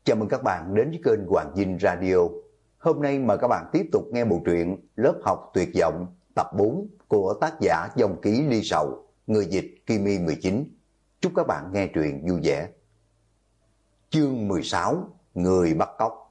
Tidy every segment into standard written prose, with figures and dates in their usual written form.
Chào mừng các bạn đến với kênh Hoàng Dinh Radio. Hôm nay mời các bạn tiếp tục nghe bộ truyện Lớp học tuyệt vọng tập 4 của tác giả Dòng Ký Ly Sầu, người dịch Kimi 19. Chúc các bạn nghe truyện vui vẻ. Chương 16, Người bắt cóc.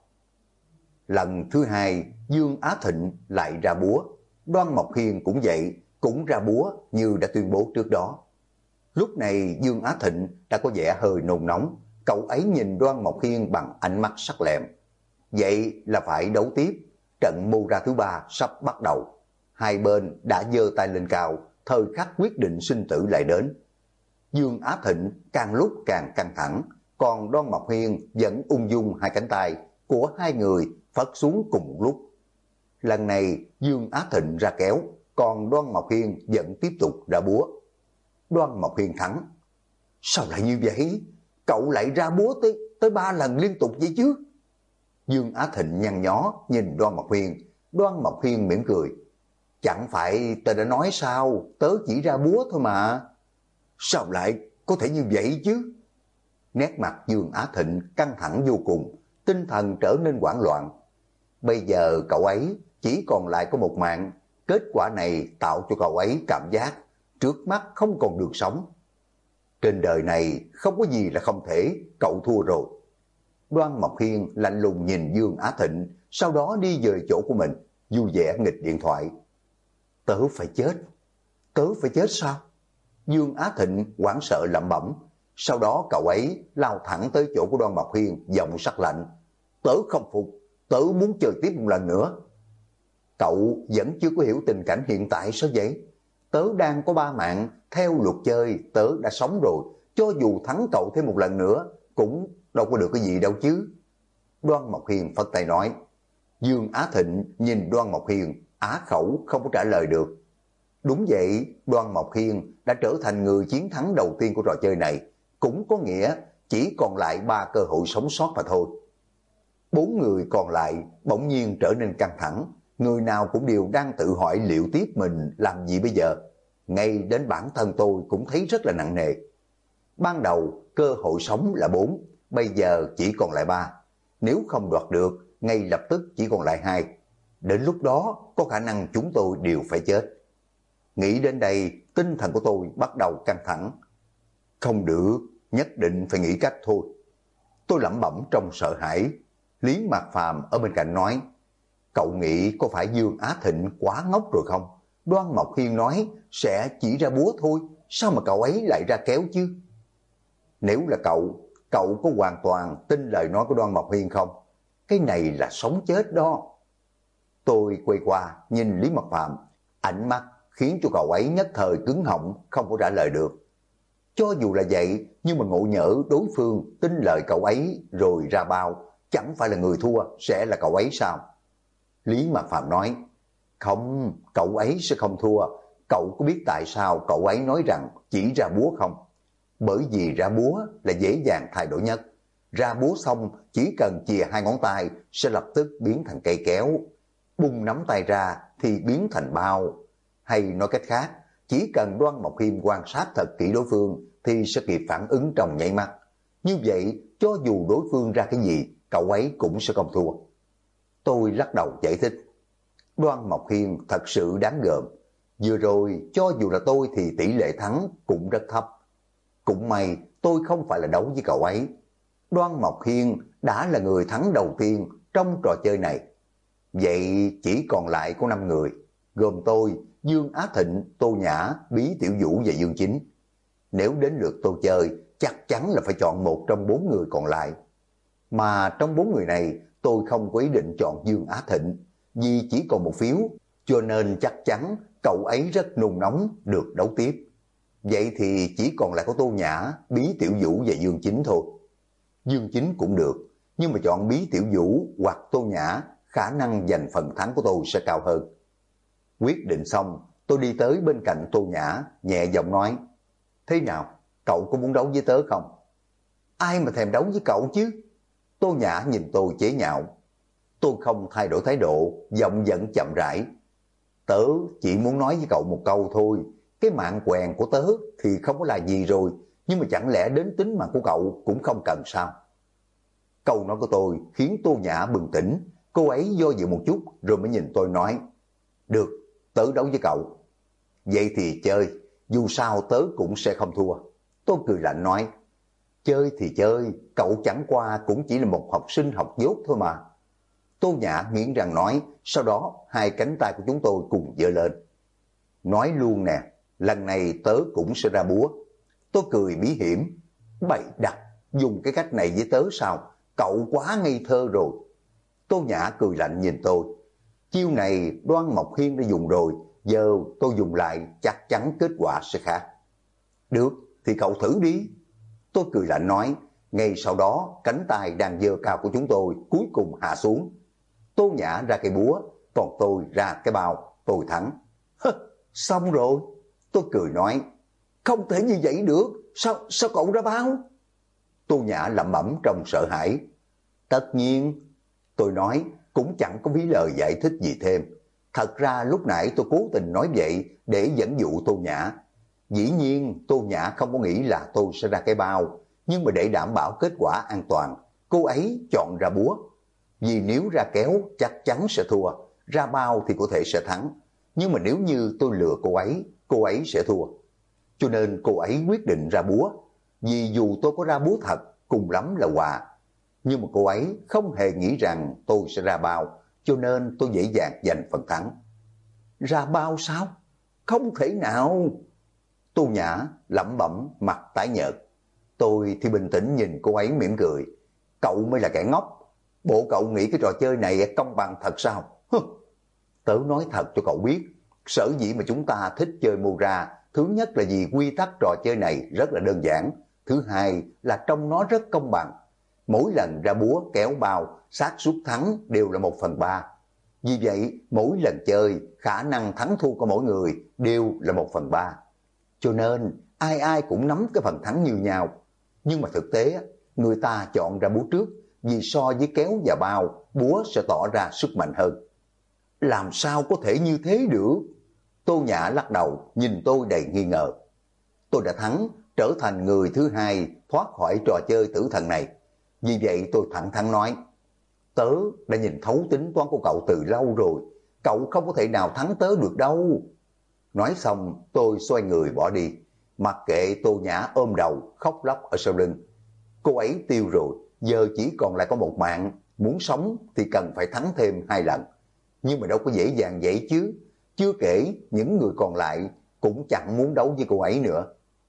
Lần thứ hai, Dương Á Thịnh lại ra búa. Đoan Mộc Hiên cũng vậy, cũng ra búa như đã tuyên bố trước đó. Lúc này Dương Á Thịnh đã có vẻ hơi nôn nóng. Cậu ấy nhìn Đoan Mộc Hiên bằng ánh mắt sắc lẹm. Vậy là phải đấu tiếp. Trận mưu ra thứ ba sắp bắt đầu. Hai bên đã giơ tay lên cao, thời khắc quyết định sinh tử lại đến. Dương Á Thịnh càng lúc càng căng thẳng, còn Đoan Mộc Hiên vẫn ung dung hai cánh tay của hai người phất xuống cùng một lúc. Lần này Dương Á Thịnh ra kéo, còn Đoan Mộc Hiên vẫn tiếp tục ra búa. Đoan Mộc Hiên thắng. Sao lại như vậy? Cậu lại ra búa tới 3 lần liên tục vậy chứ? Dương Á Thịnh nhăn nhó nhìn Đoan Mộc Hiên. Đoan Mộc Hiên mỉm cười. Chẳng phải tớ đã nói sao, tớ chỉ ra búa thôi mà. Sao lại có thể như vậy chứ? Nét mặt Dương Á Thịnh căng thẳng vô cùng, tinh thần trở nên hoảng loạn. Bây giờ cậu ấy chỉ còn lại có một mạng. Kết quả này tạo cho cậu ấy cảm giác trước mắt không còn đường sống. Trên đời này không có gì là không thể, cậu thua rồi. Đoan Mộc Hiên lạnh lùng nhìn Dương Á Thịnh, sau đó đi về chỗ của mình, vui vẻ nghịch điện thoại. Tớ phải chết. Tớ phải chết sao? Dương Á Thịnh hoảng sợ lẩm bẩm. Sau đó cậu ấy lao thẳng tới chỗ của Đoan Mộc Hiên, giọng sắc lạnh. Tớ không phục, tớ muốn chơi tiếp một lần nữa. Cậu vẫn chưa có hiểu tình cảnh hiện tại sao vậy? Tớ đang có 3 mạng, theo luật chơi tớ đã sống rồi, cho dù thắng cậu thêm một lần nữa cũng đâu có được cái gì đâu chứ. Đoan Mộc Hiên phất tay nói. Dương Á Thịnh nhìn Đoan Mộc Hiên, á khẩu không có trả lời được. Đúng vậy, Đoan Mộc Hiên đã trở thành người chiến thắng đầu tiên của trò chơi này, cũng có nghĩa chỉ còn lại 3 cơ hội sống sót mà thôi. 4 người còn lại bỗng nhiên trở nên căng thẳng, người nào cũng đều đang tự hỏi liệu tiếp mình làm gì bây giờ. Ngay đến bản thân tôi cũng thấy rất là nặng nề. Ban đầu cơ hội sống là 4, bây giờ chỉ còn lại 3. Nếu không đoạt được, ngay lập tức chỉ còn lại 2. Đến lúc đó có khả năng chúng tôi đều phải chết. Nghĩ đến đây, tinh thần của tôi bắt đầu căng thẳng. Không được, nhất định phải nghĩ cách thôi. Tôi lẩm bẩm trong sợ hãi. Lý Mạc Phàm ở bên cạnh nói. Cậu nghĩ có phải Dương Á Thịnh quá ngốc rồi không? Đoan Mộc Hiên nói sẽ chỉ ra búa thôi, sao mà cậu ấy lại ra kéo chứ? Nếu là cậu có hoàn toàn tin lời nói của Đoan Mộc Hiên không? Cái này là sống chết đó. Tôi quay qua nhìn Lý Mạc Phàm, ánh mắt khiến cho cậu ấy nhất thời cứng họng, không có trả lời được. Cho dù là vậy, nhưng mà ngộ nhỡ đối phương tin lời cậu ấy rồi ra bao, chẳng phải là người thua sẽ là cậu ấy sao? Lý Mạc Phàm nói. Không, cậu ấy sẽ không thua. Cậu có biết tại sao cậu ấy nói rằng chỉ ra búa không? Bởi vì ra búa là dễ dàng thay đổi nhất. Ra búa xong chỉ cần chìa 2 ngón tay sẽ lập tức biến thành cây kéo. Bung nắm tay ra thì biến thành bao. Hay nói cách khác, chỉ cần Đoan Mộc Hiên quan sát thật kỹ đối phương thì sẽ kịp phản ứng trong nháy mắt. Như vậy, cho dù đối phương ra cái gì, cậu ấy cũng sẽ không thua. Tôi lắc đầu giải thích. Đoan Mộc Hiên thật sự đáng gờm. Vừa rồi, cho dù là tôi thì tỷ lệ thắng cũng rất thấp. Cũng may tôi không phải là đấu với cậu ấy. Đoan Mộc Hiên đã là người thắng đầu tiên trong trò chơi này. Vậy chỉ còn lại có 5 người, gồm tôi, Dương Á Thịnh, Tô Nhã, Bí Tiểu Vũ và Dương Chính. Nếu đến lượt tôi chơi, chắc chắn là phải chọn một trong 4 người còn lại. Mà trong 4 người này, tôi không có ý định chọn Dương Á Thịnh, vì chỉ còn một phiếu, cho nên chắc chắn cậu ấy rất nôn nóng được đấu tiếp. Vậy thì chỉ còn lại có Tô Nhã, Bí Tiểu Vũ và Dương Chính thôi. Dương Chính cũng được, nhưng mà chọn Bí Tiểu Vũ hoặc Tô Nhã, khả năng giành phần thắng của tôi sẽ cao hơn. Quyết định xong, tôi đi tới bên cạnh Tô Nhã, nhẹ giọng nói. Thế nào, cậu có muốn đấu với tớ không? Ai mà thèm đấu với cậu chứ? Tô Nhã nhìn tôi chế nhạo. Tôi không thay đổi thái độ, giọng vẫn chậm rãi. Tớ chỉ muốn nói với cậu một câu thôi. Cái mạng quèn của tớ thì không có là gì rồi, nhưng mà chẳng lẽ đến tính mạng của cậu cũng không cần sao? Câu nói của tôi khiến Tô Nhã bừng tỉnh. Cô ấy do dự một chút rồi mới nhìn tôi nói, được, tớ đấu với cậu. Vậy thì chơi, dù sao tớ cũng sẽ không thua. Tôi cười lạnh nói, chơi thì chơi, cậu chẳng qua cũng chỉ là một học sinh học dốt thôi mà. Tô Nhã nghiến răng nói, sau đó hai cánh tay của chúng tôi cùng giơ lên. Nói luôn nè, lần này tớ cũng sẽ ra búa. Tôi cười bí hiểm, bậy đặt, dùng cái cách này với tớ sao? Cậu quá ngây thơ rồi. Tô Nhã cười lạnh nhìn tôi. Chiêu này Đoan Mộc Hiên đã dùng rồi, giờ tôi dùng lại chắc chắn kết quả sẽ khác. Được, thì cậu thử đi. Tôi cười lạnh nói, ngay sau đó cánh tay đang giơ cao của chúng tôi cuối cùng hạ xuống. Tô Nhã ra cây búa, còn tôi ra cái bao, tôi thắng. Xong rồi. Tôi cười nói, không thể như vậy được, sao cậu ra bao? Tô Nhã lẩm bẩm trong sợ hãi. Tất nhiên. Tôi nói, cũng chẳng có phí lời giải thích gì thêm. Thật ra lúc nãy tôi cố tình nói vậy để dẫn dụ Tô Nhã. Dĩ nhiên Tô Nhã không có nghĩ là tôi sẽ ra cái bao, nhưng mà để đảm bảo kết quả an toàn, cô ấy chọn ra búa. Vì nếu ra kéo chắc chắn sẽ thua, ra bao thì có thể sẽ thắng. Nhưng mà nếu như tôi lừa cô ấy sẽ thua. Cho nên cô ấy quyết định ra búa. Vì dù tôi có ra búa thật, cùng lắm là hòa. Nhưng mà cô ấy không hề nghĩ rằng tôi sẽ ra bao, cho nên tôi dễ dàng giành phần thắng. Ra bao sao? Không thể nào. Tô Nhã lẩm bẩm mặt tái nhợt. Tôi thì bình tĩnh nhìn cô ấy mỉm cười. Cậu mới là kẻ ngốc. Bộ cậu nghĩ cái trò chơi này công bằng thật sao? Tớ nói thật cho cậu biết, sở dĩ mà chúng ta thích chơi mô ra, thứ nhất là vì quy tắc trò chơi này rất là đơn giản, thứ hai là trong nó rất công bằng. Mỗi lần ra búa kéo bao, xác suất thắng đều là 1/3. Vì vậy, mỗi lần chơi, khả năng thắng thua của mỗi người đều là 1/3. Cho nên, ai ai cũng nắm cái phần thắng như nhau. Nhưng mà thực tế, người ta chọn ra búa trước, vì so với kéo và bao, búa sẽ tỏ ra sức mạnh hơn. Làm sao có thể như thế được? Tô Nhã lắc đầu, nhìn tôi đầy nghi ngờ. Tôi đã thắng, trở thành người thứ hai thoát khỏi trò chơi tử thần này. Vì vậy tôi thẳng thắn nói, tớ đã nhìn thấu tính toán của cậu từ lâu rồi, cậu không có thể nào thắng tớ được đâu. Nói xong tôi xoay người bỏ đi, mặc kệ Tô Nhã ôm đầu khóc lóc ở sau lưng. Cô ấy tiêu rồi, giờ chỉ còn lại có một mạng, muốn sống thì cần phải thắng thêm 2 lần. Nhưng mà đâu có dễ dàng vậy chứ, chưa kể những người còn lại cũng chẳng muốn đấu với cô ấy nữa.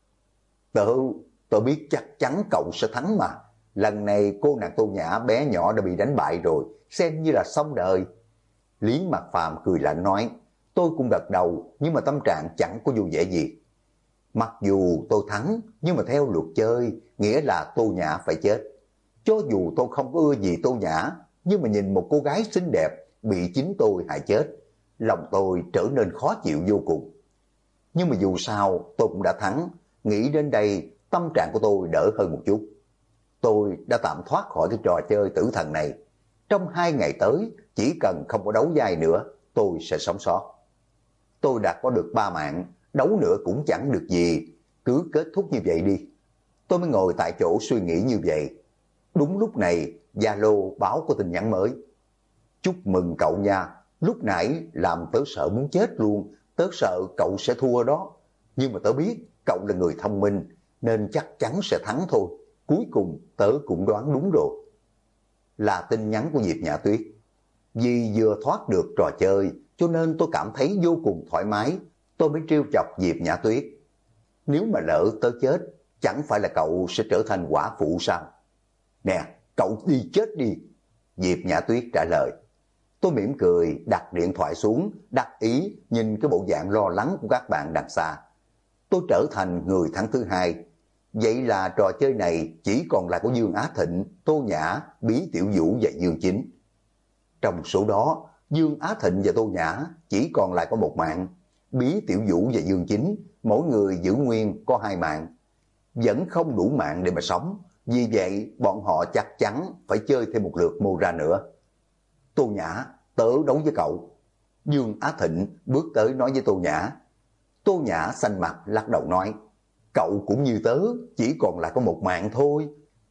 Tôi biết chắc chắn cậu sẽ thắng mà. Lần này cô nàng Tô Nhã bé nhỏ đã bị đánh bại rồi, xem như là xong đời. Lý Mạc Phàm cười lạnh nói, tôi cũng gật đầu, nhưng mà tâm trạng chẳng có vui vẻ gì. Mặc dù tôi thắng, nhưng mà theo luật chơi, nghĩa là Tô Nhã phải chết. Cho dù tôi không có ưa gì Tô Nhã, nhưng mà nhìn một cô gái xinh đẹp bị chính tôi hại chết, lòng tôi trở nên khó chịu vô cùng. Nhưng mà dù sao tôi cũng đã thắng, nghĩ đến đây tâm trạng của tôi đỡ hơn một chút. Tôi đã tạm thoát khỏi cái trò chơi tử thần này. Trong 2 ngày tới, chỉ cần không có đấu dai nữa, tôi sẽ sống sót. Tôi đã có được 3 mạng, đấu nữa cũng chẳng được gì, cứ kết thúc như vậy đi. Tôi mới ngồi tại chỗ suy nghĩ như vậy. Đúng lúc này, Zalo báo có tin nhắn mới. Chúc mừng cậu nha, lúc nãy làm tớ sợ muốn chết luôn, tớ sợ cậu sẽ thua đó. Nhưng mà tớ biết cậu là người thông minh, nên chắc chắn sẽ thắng thôi. Cuối cùng tớ cũng đoán đúng rồi. Là tin nhắn của Diệp Nhã Tuyết. Vì vừa thoát được trò chơi, cho nên tôi cảm thấy vô cùng thoải mái. Tôi mới trêu chọc Diệp Nhã Tuyết. Nếu mà lỡ tớ chết, chẳng phải là cậu sẽ trở thành quả phụ sao? Nè, cậu đi chết đi. Diệp Nhã Tuyết trả lời. Tôi mỉm cười, đặt điện thoại xuống, đắc ý nhìn cái bộ dạng lo lắng của các bạn đằng xa. Tôi trở thành người thắng thứ hai. Vậy là trò chơi này chỉ còn lại của Dương Á Thịnh, Tô Nhã, Bí Tiểu Vũ và Dương Chính. Trong số đó, Dương Á Thịnh và Tô Nhã chỉ còn lại có 1 mạng. Bí Tiểu Vũ và Dương Chính, mỗi người giữ nguyên có 2 mạng. Vẫn không đủ mạng để mà sống, vì vậy bọn họ chắc chắn phải chơi thêm một lượt mô ra nữa. Tô Nhã, tớ đấu với cậu. Dương Á Thịnh bước tới nói với Tô Nhã. Tô Nhã xanh mặt lắc đầu nói, cậu cũng như tớ, chỉ còn lại có 1 mạng thôi.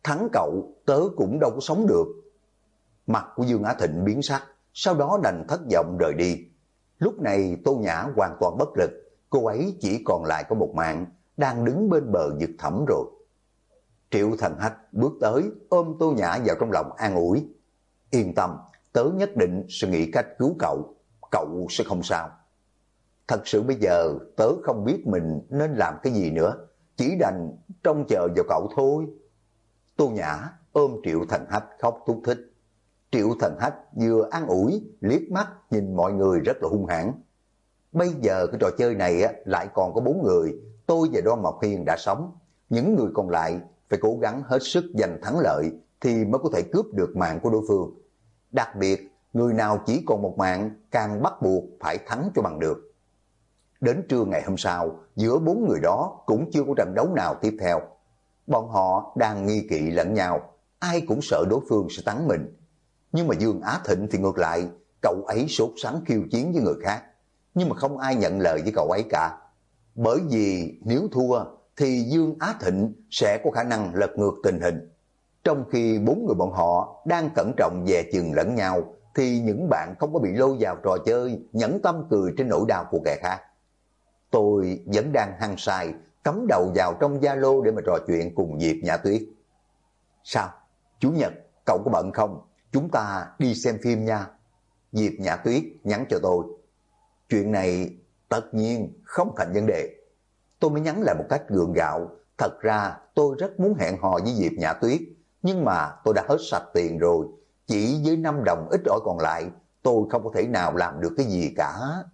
thắng cậu tớ cũng đâu có sống được. Mặt của Dương Á Thịnh biến sắc, sau đó đành thất vọng rời đi. Lúc này Tô Nhã hoàn toàn bất lực, cô ấy chỉ còn lại có một mạng, đang đứng bên bờ vực thẳm rồi. Triệu Thần Hách bước tới ôm Tô Nhã vào trong lòng an ủi. Yên tâm, tớ nhất định sẽ nghĩ cách cứu cậu, cậu sẽ không sao. Thật sự bây giờ tớ không biết mình nên làm cái gì nữa, chỉ đành trông chờ vào cậu thôi. Tô Nhã ôm Triệu Thần Hách khóc thút thít. Triệu Thần Hách vừa an ủi, liếc mắt nhìn mọi người rất là hung hãn. Bây giờ cái trò chơi này lại còn có 4 người, tôi và Đoan Mộc Hiên đã sống. Những người còn lại phải cố gắng hết sức giành thắng lợi thì mới có thể cướp được mạng của đối phương. Đặc biệt, người nào chỉ còn một mạng càng bắt buộc phải thắng cho bằng được. Đến trưa ngày hôm sau, giữa 4 người đó cũng chưa có trận đấu nào tiếp theo. Bọn họ đang nghi kỵ lẫn nhau, ai cũng sợ đối phương sẽ thắng mình. Nhưng mà Dương Á Thịnh thì ngược lại, cậu ấy sốt sắng khiêu chiến với người khác, nhưng mà không ai nhận lời với cậu ấy cả. Bởi vì nếu thua thì Dương Á Thịnh sẽ có khả năng lật ngược tình hình. Trong khi 4 người bọn họ đang cẩn trọng dè chừng lẫn nhau, thì những bạn không có bị lôi vào trò chơi nhẫn tâm cười trên nỗi đau của kẻ khác. Tôi vẫn đang hăng say, cắm đầu vào trong Zalo để mà trò chuyện cùng Diệp Nhã Tuyết. Sao? Chủ nhật, cậu có bận không? Chúng ta đi xem phim nha. Diệp Nhã Tuyết nhắn cho tôi. Chuyện này tất nhiên không thành vấn đề. Tôi mới nhắn lại một cách gượng gạo. Thật ra tôi rất muốn hẹn hò với Diệp Nhã Tuyết, nhưng mà tôi đã hết sạch tiền rồi. Chỉ với 5 đồng ít ỏi còn lại, tôi không có thể nào làm được cái gì cả.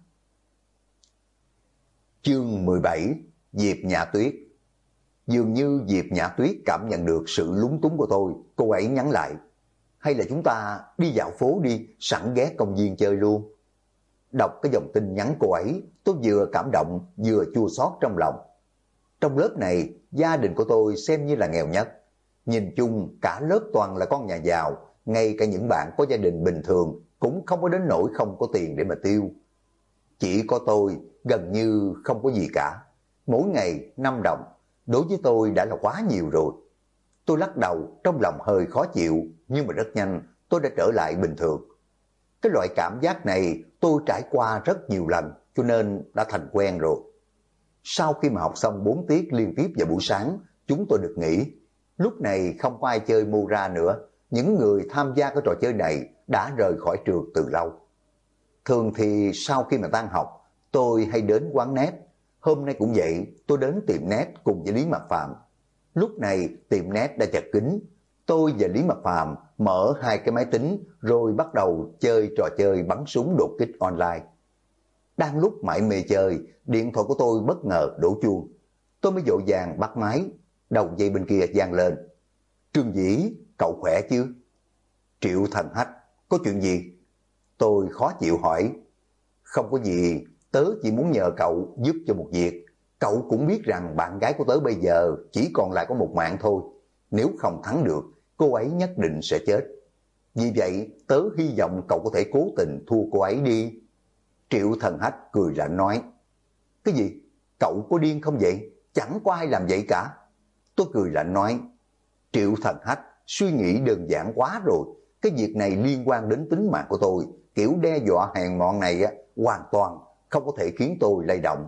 Chương 17. Diệp Nhã Tuyết. Dường như Diệp Nhã Tuyết cảm nhận được sự lúng túng của tôi, cô ấy nhắn lại. Hay là chúng ta đi dạo phố đi, sẵn ghé công viên chơi luôn. Đọc cái dòng tin nhắn cô ấy, tôi vừa cảm động vừa chua xót trong lòng. Trong lớp này, gia đình của tôi xem như là nghèo nhất. Nhìn chung cả lớp toàn là con nhà giàu, ngay cả những bạn có gia đình bình thường cũng không có đến nỗi không có tiền để mà tiêu. Chỉ có tôi gần như không có gì cả. Mỗi ngày 5 đồng, đối với tôi đã là quá nhiều rồi. Tôi lắc đầu, trong lòng hơi khó chịu, nhưng mà rất nhanh tôi đã trở lại bình thường. Cái loại cảm giác này tôi trải qua rất nhiều lần, cho nên đã thành quen rồi. Sau khi mà học xong 4 tiết liên tiếp vào buổi sáng, chúng tôi được nghỉ. Lúc này không có ai chơi Mura nữa, những người tham gia cái trò chơi này đã rời khỏi trường từ lâu. Thường thì sau khi mà tan học, tôi hay đến quán net. Hôm nay cũng vậy, tôi đến tiệm net cùng với Lý Mạc Phạm. Lúc này tiệm net đã chật kín. Tôi và Lý Mạc Phạm mở 2 cái máy tính rồi bắt đầu chơi trò chơi bắn súng đột kích online. Đang lúc mải mê chơi, điện thoại của tôi bất ngờ đổ chuông. Tôi mới vội vàng bắt máy, đầu dây bên kia vang lên. Trương Dĩ, cậu khỏe chứ? Triệu Thần Hách, có chuyện gì? Tôi khó chịu hỏi. Không có gì, tớ chỉ muốn nhờ cậu giúp cho một việc. Cậu cũng biết rằng bạn gái của tớ bây giờ chỉ còn lại có một mạng thôi. Nếu không thắng được, cô ấy nhất định sẽ chết. Vì vậy, tớ hy vọng cậu có thể cố tình thua cô ấy đi. Triệu Thần Hách cười lạnh nói. Cái gì? Cậu có điên không vậy? Chẳng có ai làm vậy cả. Tôi cười lạnh nói. Triệu Thần Hách suy nghĩ đơn giản quá rồi. Cái việc này liên quan đến tính mạng của tôi. Kiểu đe dọa hèn mọn này hoàn toàn không có thể khiến tôi lay động.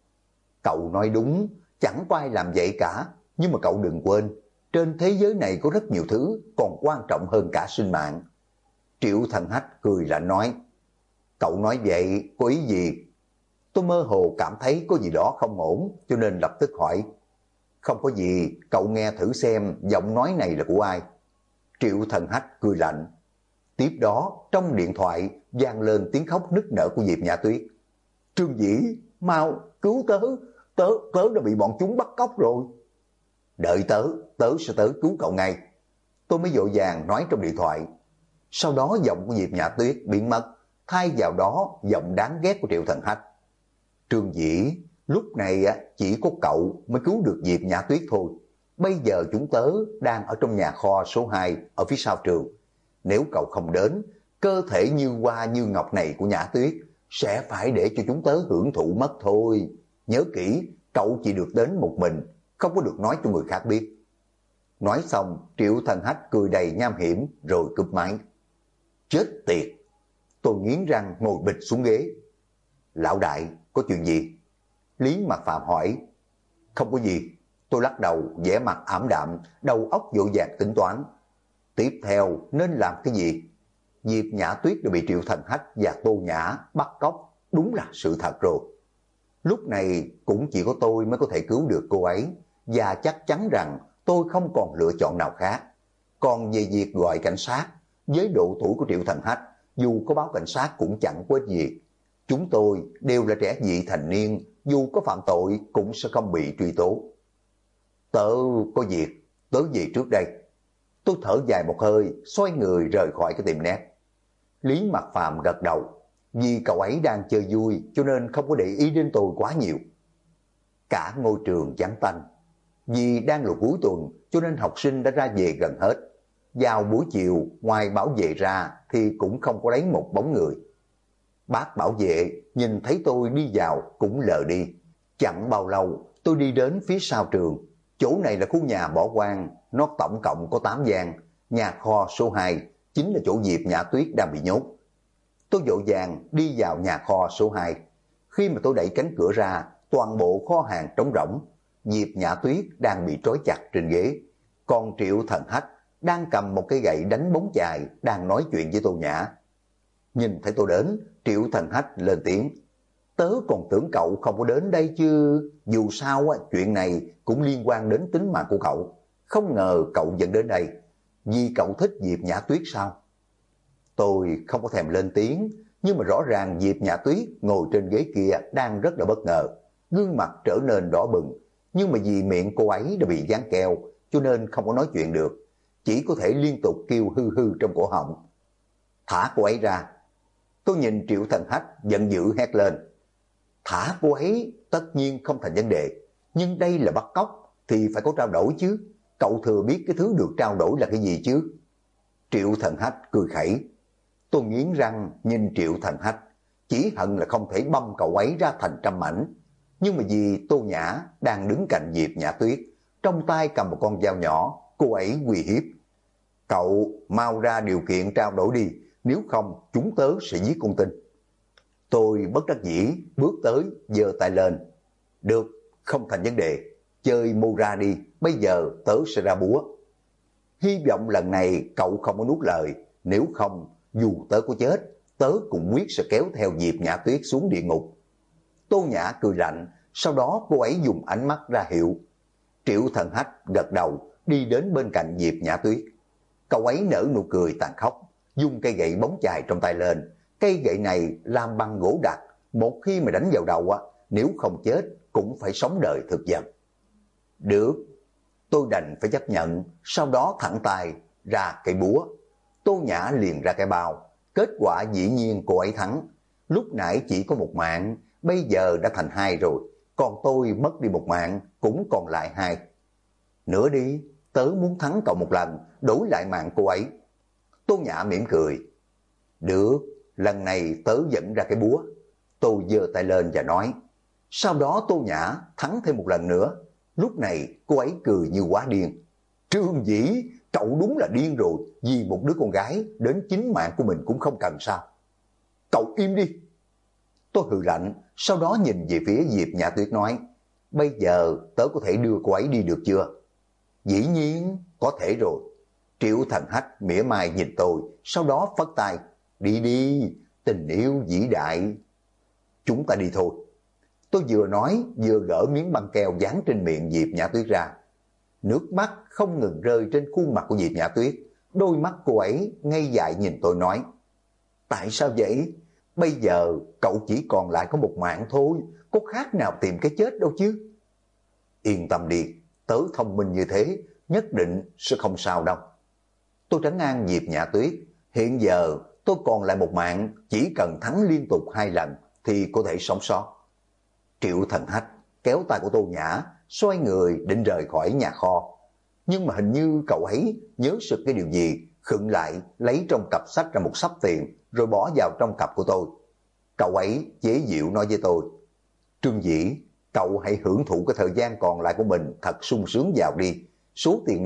Cậu nói đúng, chẳng có ai làm vậy cả. Nhưng mà cậu đừng quên, trên thế giới này có rất nhiều thứ còn quan trọng hơn cả sinh mạng. Triệu Thần Hách cười lạnh nói. Cậu nói vậy có ý gì? Tôi mơ hồ cảm thấy có gì đó không ổn, cho nên lập tức hỏi. Không có gì, cậu nghe thử xem giọng nói này là của ai? Triệu Thần Hách cười lạnh. Tiếp đó, trong điện thoại vang lên tiếng khóc nức nở của Diệp Nhã Tuyết. Trương Dĩ, mau, cứu tớ, tớ đã bị bọn chúng bắt cóc rồi. Đợi tớ sẽ tới cứu cậu ngay. Tôi mới vội vàng nói trong điện thoại. Sau đó giọng của Diệp Nhã Tuyết biến mất, thay vào đó giọng đáng ghét của Triệu Thần Hách. Trương Dĩ, lúc này chỉ có cậu mới cứu được Diệp Nhã Tuyết thôi. Bây giờ chúng tớ đang ở trong nhà kho số 2 ở phía sau trường. Nếu cậu không đến, cơ thể như hoa như ngọc này của Nhã Tuyết sẽ phải để cho chúng tớ hưởng thụ mất thôi. Nhớ kỹ, cậu chỉ được đến một mình, không có được nói cho người khác biết. Nói xong, Triệu Thần Hách cười đầy nham hiểm rồi cúp máy. Chết tiệt! Tôi nghiến răng ngồi bịch xuống ghế. Lão đại, có chuyện gì? Lý Mạc Phạm hỏi. Không có gì. Tôi lắc đầu, vẻ mặt ảm đạm, đầu óc vội vàng tính toán. Tiếp theo nên làm cái gì? Diệp Nhã Tuyết đã bị Triệu Thần Hách và Tô Nhã bắt cóc, đúng là sự thật rồi. Lúc này cũng chỉ có tôi mới có thể cứu được cô ấy, và chắc chắn rằng tôi không còn lựa chọn nào khác. Còn về việc gọi cảnh sát, với độ tuổi của Triệu Thần Hách, dù có báo cảnh sát cũng chẳng có ích gì. Chúng tôi đều là trẻ vị thành niên, dù có phạm tội cũng sẽ không bị truy tố. Tớ có việc, tớ về trước đây. Tôi thở dài một hơi, xoay người rời khỏi cái tiệm nét. Lý Mạc Phạm gật đầu, vì cậu ấy đang chơi vui cho nên không có để ý đến tôi quá nhiều. Cả ngôi trường vắng tanh, vì đang là cuối tuần cho nên học sinh đã ra về gần hết. Vào buổi chiều, ngoài bảo vệ ra thì cũng không có lấy một bóng người. Bác bảo vệ nhìn thấy tôi đi vào cũng lờ đi. Chẳng bao lâu tôi đi đến phía sau trường. Chỗ này là khu nhà bỏ hoang, nó tổng cộng có 8 gian. Nhà kho số 2 chính là chỗ Diệp Nhã Tuyết đang bị nhốt. Tôi vội vàng đi vào nhà kho số 2. Khi mà tôi đẩy cánh cửa ra, toàn bộ kho hàng trống rỗng. Diệp Nhã Tuyết đang bị trói chặt trên ghế. Còn Triệu Thần Hách đang cầm một cái gậy đánh bóng chài, đang nói chuyện với Tô Nhã. Nhìn thấy tôi đến, Triệu Thần Hách lên tiếng. Tớ còn tưởng cậu không có đến đây chứ. Dù sao chuyện này cũng liên quan đến tính mạng của cậu. Không ngờ cậu vẫn đến đây. Vì cậu thích Diệp Nhã Tuyết sao? Tôi không có thèm lên tiếng, nhưng mà rõ ràng Diệp Nhã Tuyết ngồi trên ghế kia đang rất là bất ngờ. Gương mặt trở nên đỏ bừng, nhưng mà vì miệng cô ấy đã bị dán keo cho nên không có nói chuyện được. Chỉ có thể liên tục kêu hư hư trong cổ họng. Thả cô ấy ra. Tôi nhìn Triệu Thần Hách giận dữ hét lên. Thả cô ấy tất nhiên không thành vấn đề, nhưng đây là bắt cóc thì phải có trao đổi chứ. Cậu thừa biết cái thứ được trao đổi là cái gì chứ? Triệu Thần Hách cười khẩy. Tôi nghiến răng nhìn Triệu Thần Hách, chỉ hận là không thể băm cậu ấy ra thành trăm mảnh. Nhưng mà vì Tô Nhã đang đứng cạnh Diệp Nhã Tuyết, trong tay cầm một con dao nhỏ, cô ấy uy hiếp. Cậu mau ra điều kiện trao đổi đi, nếu không chúng tớ sẽ giết con tin. Tôi bất đắc dĩ bước tới giơ tay lên. Được, không thành vấn đề, chơi mô ra đi, bây giờ tớ sẽ ra búa. Hy vọng lần này cậu không có nuốt lời, nếu không dù tớ có chết, tớ cũng quyết sẽ kéo theo Diệp Nhã Tuyết xuống địa ngục. Tô Nhã cười lạnh, sau đó cô ấy dùng ánh mắt ra hiệu. Triệu Thần Hách gật đầu đi đến bên cạnh Diệp Nhã Tuyết. Cậu ấy nở nụ cười tàn khốc, dùng cây gậy bóng chài trong tay lên. Cây gậy này làm bằng gỗ đặc, một khi mà đánh vào đầu nếu không chết cũng phải sống đời thực vật. Được, tôi đành phải chấp nhận, sau đó thẳng tay ra cây búa. Tô Nhã liền ra cái bao, kết quả dĩ nhiên cô ấy thắng. Lúc nãy chỉ có một mạng, bây giờ đã thành 2 rồi, còn tôi mất đi một mạng, cũng còn lại 2. Nữa đi, tớ muốn thắng cậu một lần, đổi lại mạng cô ấy. Tô Nhã mỉm cười. Được, lần này tớ dẫn ra cái búa. Tôi giơ tay lên và nói. Sau đó Tô Nhã thắng thêm một lần nữa. Lúc này cô ấy cười như quá điên. Trương Dĩ, cậu đúng là điên rồi, vì một đứa con gái đến chính mạng của mình cũng không cần sao? Cậu im đi. Tôi hừ lạnh, sau đó nhìn về phía Diệp Nhã Tuyết nói. Bây giờ tớ có thể đưa cô ấy đi được chưa? Dĩ nhiên, có thể rồi. Triệu Thần Hách mỉa mai nhìn tôi, sau đó phất tay. Đi đi, tình yêu vĩ đại. Chúng ta đi thôi. Tôi vừa nói vừa gỡ miếng băng keo dán trên miệng Diệp Nhã Tuyết ra. Nước mắt không ngừng rơi trên khuôn mặt của Diệp Nhã Tuyết. Đôi mắt cô ấy ngây dại nhìn tôi nói. Tại sao vậy? Bây giờ cậu chỉ còn lại có một mạng thôi, có khác nào tìm cái chết đâu chứ. Yên tâm đi, tớ thông minh như thế, nhất định sẽ không sao đâu. Tôi trấn an Diệp Nhã Tuyết. Hiện giờ tôi còn lại một mạng, chỉ cần thắng liên tục 2 lần thì có thể sống sót. Triệu Thần Hách kéo tay của Tô Nhã, xoay người định rời khỏi nhà kho. Nhưng mà hình như cậu ấy nhớ sực cái điều gì, khựng lại lấy trong cặp sách ra một xấp tiền rồi bỏ vào trong cặp của tôi. Cậu ấy chế giễu nói với tôi. Trương Dĩ, cậu hãy hưởng thụ cái thời gian còn lại của mình thật sung sướng vào đi. Số tiền này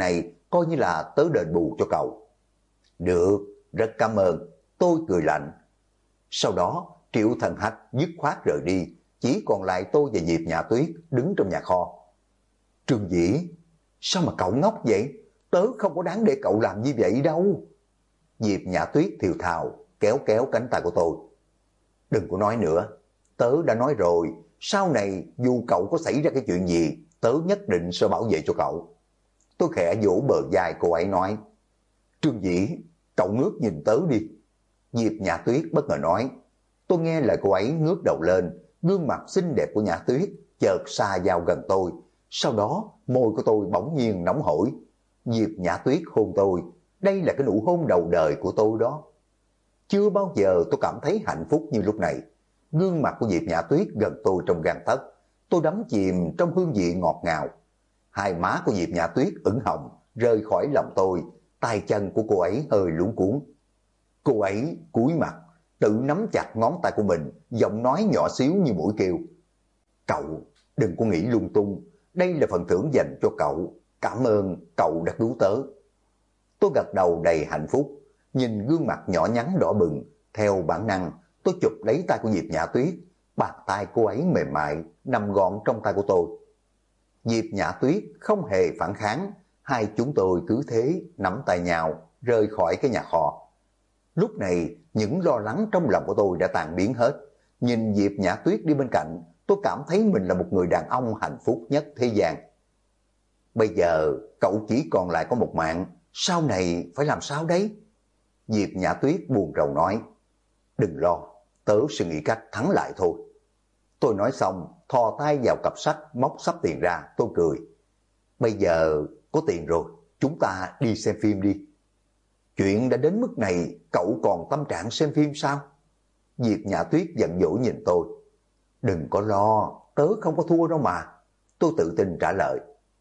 coi như là tớ đền bù cho cậu. Được, rất cảm ơn, tôi cười lạnh. Sau đó Triệu Thần Hách dứt khoát rời đi, chỉ còn lại tôi và Diệp Nhã Tuyết đứng trong nhà kho. Trương Dĩ, sao mà cậu ngốc vậy? Tớ không có đáng để cậu làm như vậy đâu. Diệp Nhã Tuyết thều thào kéo kéo cánh tay của tôi. Đừng có nói nữa, tớ đã nói rồi, sau này dù cậu có xảy ra cái chuyện gì, tớ nhất định sẽ bảo vệ cho cậu. Tôi khẽ vỗ bờ vai cô ấy nói. Trương Dĩ, cậu ngước nhìn tớ đi. Diệp Nhã Tuyết bất ngờ nói. Tôi nghe lời cô ấy ngước đầu lên, gương mặt xinh đẹp của Nhã Tuyết chợt xa vào gần tôi. Sau đó môi của tôi bỗng nhiên nóng hổi. Diệp Nhã Tuyết hôn tôi, đây là cái nụ hôn đầu đời của tôi đó. Chưa bao giờ tôi cảm thấy hạnh phúc như lúc này. Gương mặt của Diệp Nhã Tuyết gần tôi trong gang tấc, tôi đắm chìm trong hương vị ngọt ngào. Hai má của Diệp Nhã Tuyết ửng hồng rơi khỏi lòng tôi, tay chân của cô ấy hơi luống cuống. Cô ấy cúi mặt, tự nắm chặt ngón tay của mình, giọng nói nhỏ xíu như mũi kêu. Cậu đừng có nghĩ lung tung, đây là phần thưởng dành cho cậu, cảm ơn cậu đã cứu tớ. Tôi gật đầu đầy hạnh phúc, nhìn gương mặt nhỏ nhắn đỏ bừng, theo bản năng tôi chụp lấy tay của Diệp Nhã Tuyết, bàn tay cô ấy mềm mại nằm gọn trong tay của tôi. Diệp Nhã Tuyết không hề phản kháng, hai chúng tôi cứ thế nắm tay nhau rời khỏi cái nhà kho. Lúc này những lo lắng trong lòng của tôi đã tan biến hết. Nhìn Diệp Nhã Tuyết đi bên cạnh, tôi cảm thấy mình là một người đàn ông hạnh phúc nhất thế gian. Bây giờ cậu chỉ còn lại có một mạng, sau này phải làm sao đấy? Diệp Nhã Tuyết buồn rầu nói. Đừng lo, tớ sẽ nghĩ cách thắng lại thôi. Tôi nói xong, thò tay vào cặp sách móc sắp tiền ra, tôi cười. Bây giờ có tiền rồi, chúng ta đi xem phim đi. Chuyện đã đến mức này, cậu còn tâm trạng xem phim sao? Diệp Nhã Tuyết giận dỗi nhìn tôi. Đừng có lo, tớ không có thua đâu mà. Tôi tự tin trả lời.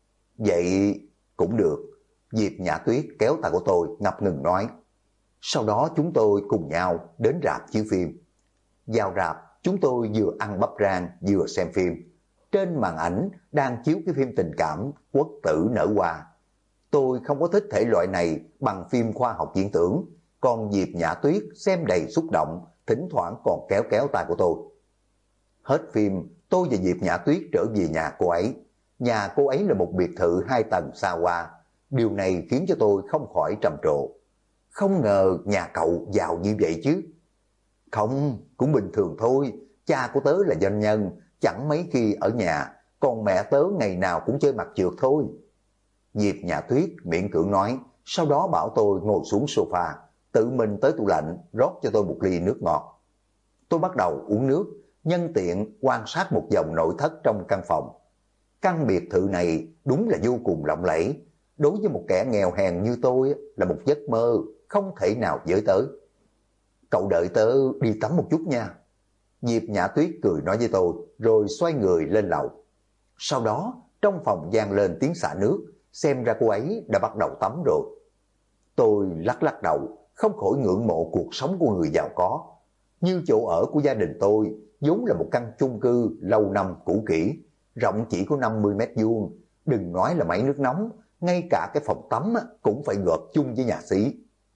Vậy cũng được. Diệp Nhã Tuyết kéo tay của tôi ngập ngừng nói. Sau đó chúng tôi cùng nhau đến rạp chiếu phim. Vào rạp, chúng tôi vừa ăn bắp rang vừa xem phim. Trên màn ảnh đang chiếu cái phim tình cảm Quốc Tử Nở Hoa. Tôi không có thích thể loại này bằng phim khoa học viễn tưởng, còn Diệp Nhã Tuyết xem đầy xúc động, thỉnh thoảng còn kéo kéo tay của tôi. Hết phim, tôi và Diệp Nhã Tuyết trở về nhà cô ấy. Nhà cô ấy là một biệt thự 2 tầng xa hoa. Điều này khiến cho tôi không khỏi trầm trồ. Không ngờ nhà cậu giàu như vậy chứ. Không, cũng bình thường thôi. Cha của tớ là doanh nhân, chẳng mấy khi ở nhà, còn mẹ tớ ngày nào cũng chơi mặt trượt thôi. Diệp Nhã Tuyết miễn cưỡng nói, sau đó bảo tôi ngồi xuống sofa, tự mình tới tủ lạnh rót cho tôi một ly nước ngọt. Tôi bắt đầu uống nước, nhân tiện quan sát một vòng nội thất trong căn phòng. Căn biệt thự này đúng là vô cùng lộng lẫy, đối với một kẻ nghèo hèn như tôi là một giấc mơ không thể nào với tới. Cậu đợi tớ đi tắm một chút nha. Diệp Nhã Tuyết cười nói với tôi, rồi xoay người lên lầu. Sau đó trong phòng vang lên tiếng xả nước, xem ra cô ấy đã bắt đầu tắm rồi. Tôi lắc lắc đầu, không khỏi ngưỡng mộ cuộc sống của người giàu có. Như chỗ ở của gia đình tôi, vốn là một căn chung cư lâu năm cũ kỹ, rộng chỉ có 50 mét vuông, đừng nói là máy nước nóng, ngay cả cái phòng tắm cũng phải gộp chung với nhà xí.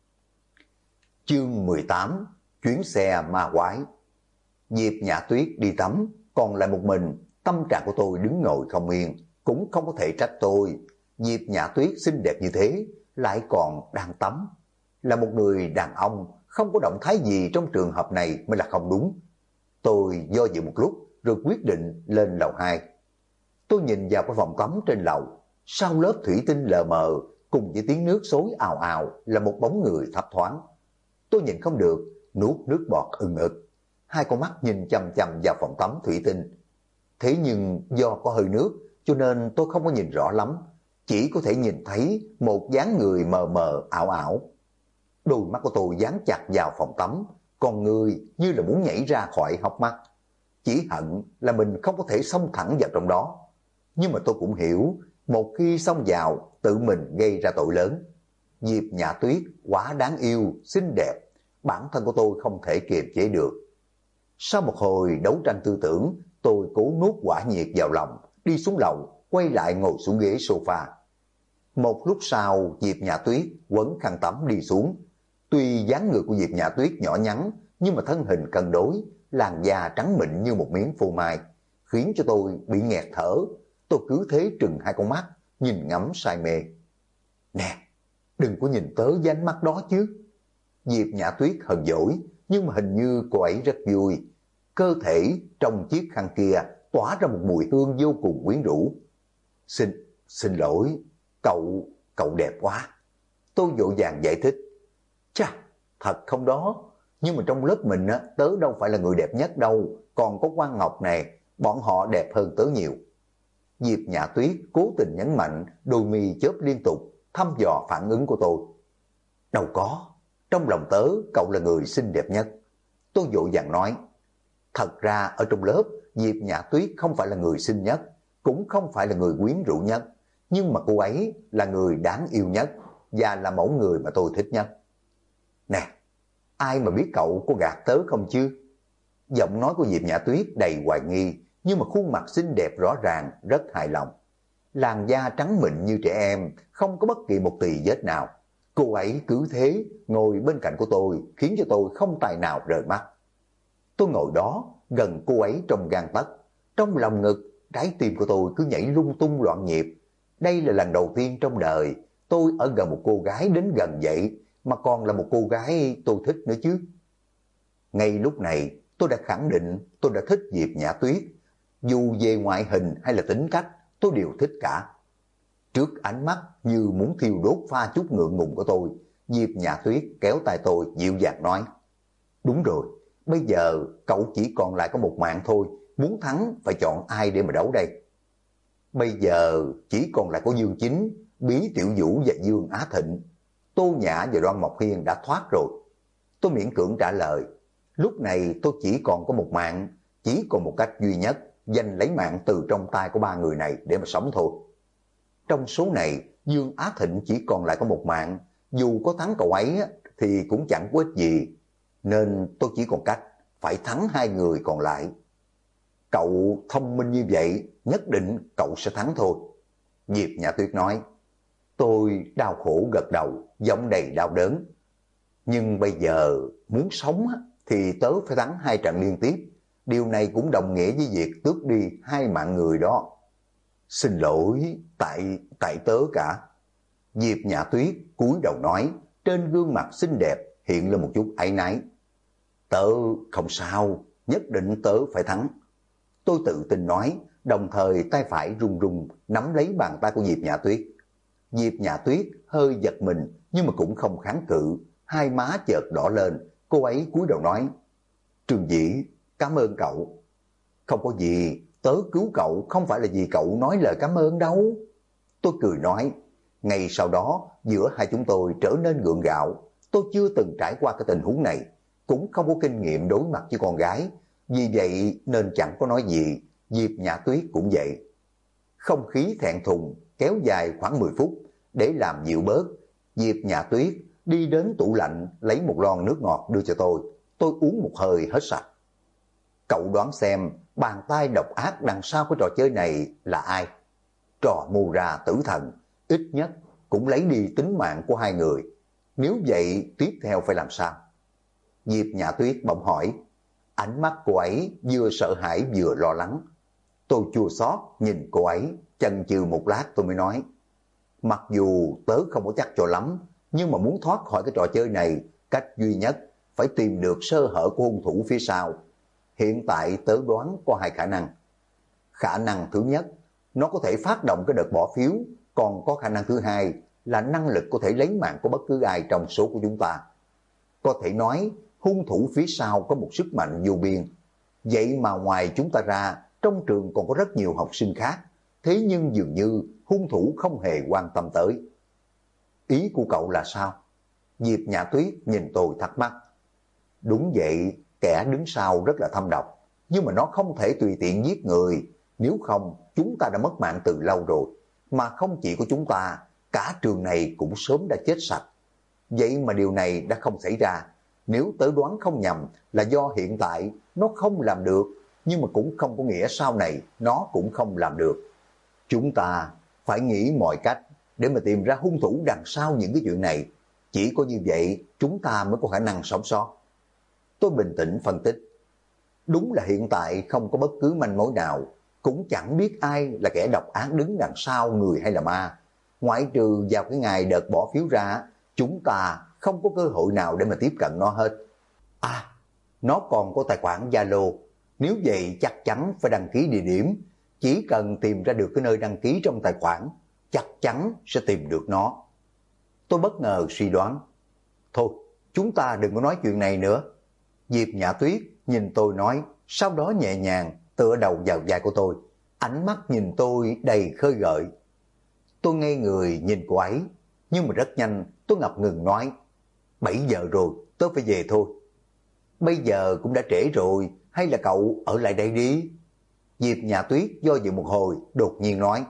Chương 18, chuyến xe ma quái. Diệp Nhã Tuyết đi tắm, còn lại một mình, tâm trạng của tôi đứng ngồi không yên, cũng không có thể trách tôi. Diệp Nhã Tuyết xinh đẹp như thế, lại còn đang tắm. Là một người đàn ông, không có động thái gì trong trường hợp này mới là không đúng. Tôi do dự một lúc, rồi quyết định lên lầu 2. Tôi nhìn vào cái phòng tắm trên lầu, sau lớp thủy tinh lờ mờ, cùng với tiếng nước xối ào ào là một bóng người thấp thoáng. Tôi nhìn không được, nuốt nước bọt ừng ực. Hai con mắt nhìn chằm chằm vào phòng tắm thủy tinh. Thế nhưng do có hơi nước, cho nên tôi không có nhìn rõ lắm, chỉ có thể nhìn thấy một dáng người mờ mờ ảo ảo. Đôi mắt của tôi dán chặt vào phòng tắm, con người như là muốn nhảy ra khỏi hốc mắt. Chỉ hận là mình không có thể xông thẳng vào trong đó. Nhưng mà tôi cũng hiểu, một khi xông vào, tự mình gây ra tội lớn. Diệp Nhã Tuyết quá đáng yêu, xinh đẹp, bản thân của tôi không thể kiềm chế được. Sau một hồi đấu tranh tư tưởng, tôi cố nuốt quả nhiệt vào lòng, đi xuống lầu, quay lại ngồi xuống ghế sofa. Một lúc sau, Diệp Nhã Tuyết quấn khăn tắm đi xuống. Tuy dáng người của Diệp Nhã Tuyết nhỏ nhắn, nhưng mà thân hình cân đối, làn da trắng mịn như một miếng phô mai, khiến cho tôi bị nghẹt thở. Tôi cứ thế trừng hai con mắt, nhìn ngắm say mê. Nè, đừng có nhìn tới với ánh mắt đó chứ. Diệp Nhã Tuyết hờn dỗi, nhưng mà hình như cô ấy rất vui. Cơ thể trong chiếc khăn kia tỏa ra một mùi hương vô cùng quyến rũ. Xin lỗi, cậu đẹp quá. Tôi vội vàng giải thích. Chà, thật không đó, nhưng mà trong lớp mình tớ đâu phải là người đẹp nhất đâu, còn có Quang Ngọc này, bọn họ đẹp hơn tớ nhiều. Diệp Nhã Tuyết cố tình nhấn mạnh, đôi mi chớp liên tục, thăm dò phản ứng của tôi. Đâu có, trong lòng tớ cậu là người xinh đẹp nhất. Tôi vội vàng nói. Thật ra ở trong lớp, Diệp Nhã Tuyết không phải là người xinh nhất, cũng không phải là người quyến rũ nhất, nhưng mà cô ấy là người đáng yêu nhất và là mẫu người mà tôi thích nhất. Nè, ai mà biết cậu có gạt tớ không chứ? Giọng nói của Diệp Nhã Tuyết đầy hoài nghi, nhưng mà khuôn mặt xinh đẹp rõ ràng, rất hài lòng. Làn da trắng mịn như trẻ em, không có bất kỳ một tì vết nào. Cô ấy cứ thế ngồi bên cạnh của tôi, khiến cho tôi không tài nào rời mắt. Tôi ngồi đó gần cô ấy trong gang tấc, trong lòng ngực, trái tim của tôi cứ nhảy lung tung loạn nhịp. Đây là lần đầu tiên trong đời tôi ở gần một cô gái đến gần vậy, mà còn là một cô gái tôi thích nữa chứ. Ngay lúc này tôi đã khẳng định tôi đã thích Diệp Nhã Tuyết. Dù về ngoại hình hay là tính cách, tôi đều thích cả. Trước ánh mắt như muốn thiêu đốt pha chút ngượng ngùng của tôi, Diệp Nhã Tuyết kéo tay tôi dịu dàng nói. Đúng rồi, bây giờ cậu chỉ còn lại có một mạng thôi, muốn thắng phải chọn ai để mà đấu đây? Bây giờ chỉ còn lại có Dương Chính, Bí Tiểu Vũ và Dương Á Thịnh. Tô Nhã và Đoan Mộc Hiên đã thoát rồi. Tôi miễn cưỡng trả lời. Lúc này tôi chỉ còn có một mạng, chỉ còn một cách duy nhất, giành lấy mạng từ trong tay của ba người này để mà sống thôi. Trong số này, Dương Á Thịnh chỉ còn lại có một mạng, dù có thắng cậu ấy thì cũng chẳng có ích gì, nên tôi chỉ còn cách phải thắng hai người còn lại. Cậu thông minh như vậy, nhất định cậu sẽ thắng thôi. Diệp Nhã Tuyết nói. Tôi đau khổ gật đầu, giọng đầy đau đớn. Nhưng bây giờ muốn sống thì tớ phải thắng 2 trận liên tiếp. Điều này cũng đồng nghĩa với việc tước đi 2 mạng người đó. Xin lỗi, tại tớ cả. Diệp Nhã Tuyết cúi đầu nói, trên gương mặt xinh đẹp hiện lên một chút áy náy. Tớ không sao, nhất định tớ phải thắng. Tôi tự tin nói, đồng thời tay phải run run nắm lấy bàn tay của Diệp Nhã Tuyết. Diệp Nhã Tuyết hơi giật mình nhưng mà cũng không kháng cự, hai má chợt đỏ lên, cô ấy cúi đầu nói. Trương Dĩ, cảm ơn cậu. Không có gì, tớ cứu cậu không phải là vì cậu nói lời cảm ơn đâu. Tôi cười nói, ngay sau đó giữa hai chúng tôi trở nên gượng gạo. Tôi chưa từng trải qua cái tình huống này, cũng không có kinh nghiệm đối mặt với con gái, vì vậy nên chẳng có nói gì. Diệp Nhã Tuyết cũng vậy. Không khí thẹn thùng kéo dài khoảng 10 phút, để làm dịu bớt, Diệp Nhã Tuyết đi đến tủ lạnh lấy một lon nước ngọt đưa cho tôi. Tôi uống một hơi hết sạch. Cậu đoán xem bàn tay độc ác đằng sau cái trò chơi này là ai? Trò mù ra tử thần, ít nhất cũng lấy đi tính mạng của hai người. Nếu vậy tiếp theo phải làm sao? Diệp Nhã Tuyết bỗng hỏi. Ánh mắt cô ấy vừa sợ hãi vừa lo lắng. Tôi chua xót nhìn cô ấy, chần chừ một lát tôi mới nói. Mặc dù tớ không có chắc cho lắm, nhưng mà muốn thoát khỏi cái trò chơi này, cách duy nhất phải tìm được sơ hở của hung thủ phía sau. Hiện tại tớ đoán có 2 khả năng. Khả năng thứ nhất, nó có thể phát động cái đợt bỏ phiếu, còn có khả năng thứ hai là năng lực có thể lấy mạng của bất cứ ai trong số của chúng ta. Có thể nói, hung thủ phía sau có một sức mạnh vô biên. Vậy mà ngoài chúng ta ra, trong trường còn có rất nhiều học sinh khác. Thế nhưng dường như hung thủ không hề quan tâm tới. Ý của cậu là sao? Diệp Nhã Tuyết nhìn tôi thắc mắc. Đúng vậy, kẻ đứng sau rất là thâm độc, nhưng mà nó không thể tùy tiện giết người. Nếu không, chúng ta đã mất mạng từ lâu rồi. Mà không chỉ có chúng ta, cả trường này cũng sớm đã chết sạch. Vậy mà điều này đã không xảy ra. Nếu tớ đoán không nhầm là do hiện tại nó không làm được, nhưng mà cũng không có nghĩa sau này nó cũng không làm được. Chúng ta phải nghĩ mọi cách để mà tìm ra hung thủ đằng sau những cái chuyện này. Chỉ có như vậy chúng ta mới có khả năng sống sót. Tôi bình tĩnh phân tích. Đúng là hiện tại không có bất cứ manh mối nào, cũng chẳng biết ai là kẻ độc ác đứng đằng sau, người hay là ma. Ngoại trừ vào cái ngày đợt bỏ phiếu ra, chúng ta không có cơ hội nào để mà tiếp cận nó hết. À, nó còn có tài khoản Zalo. Nếu vậy chắc chắn phải đăng ký địa điểm. Chỉ cần tìm ra được cái nơi đăng ký trong tài khoản, chắc chắn sẽ tìm được nó. Tôi bất ngờ suy đoán. Thôi, chúng ta đừng có nói chuyện này nữa. Diệp Nhã Tuyết nhìn tôi nói, sau đó nhẹ nhàng tựa đầu vào vai của tôi. Ánh mắt nhìn tôi đầy khơi gợi. Tôi ngây người nhìn cô ấy, nhưng mà rất nhanh tôi ngập ngừng nói, 7 giờ rồi, tôi phải về thôi. Bây giờ cũng đã trễ rồi, hay là cậu ở lại đây đi? Diệp Nhã Tuyết do dự một hồi, đột nhiên nói,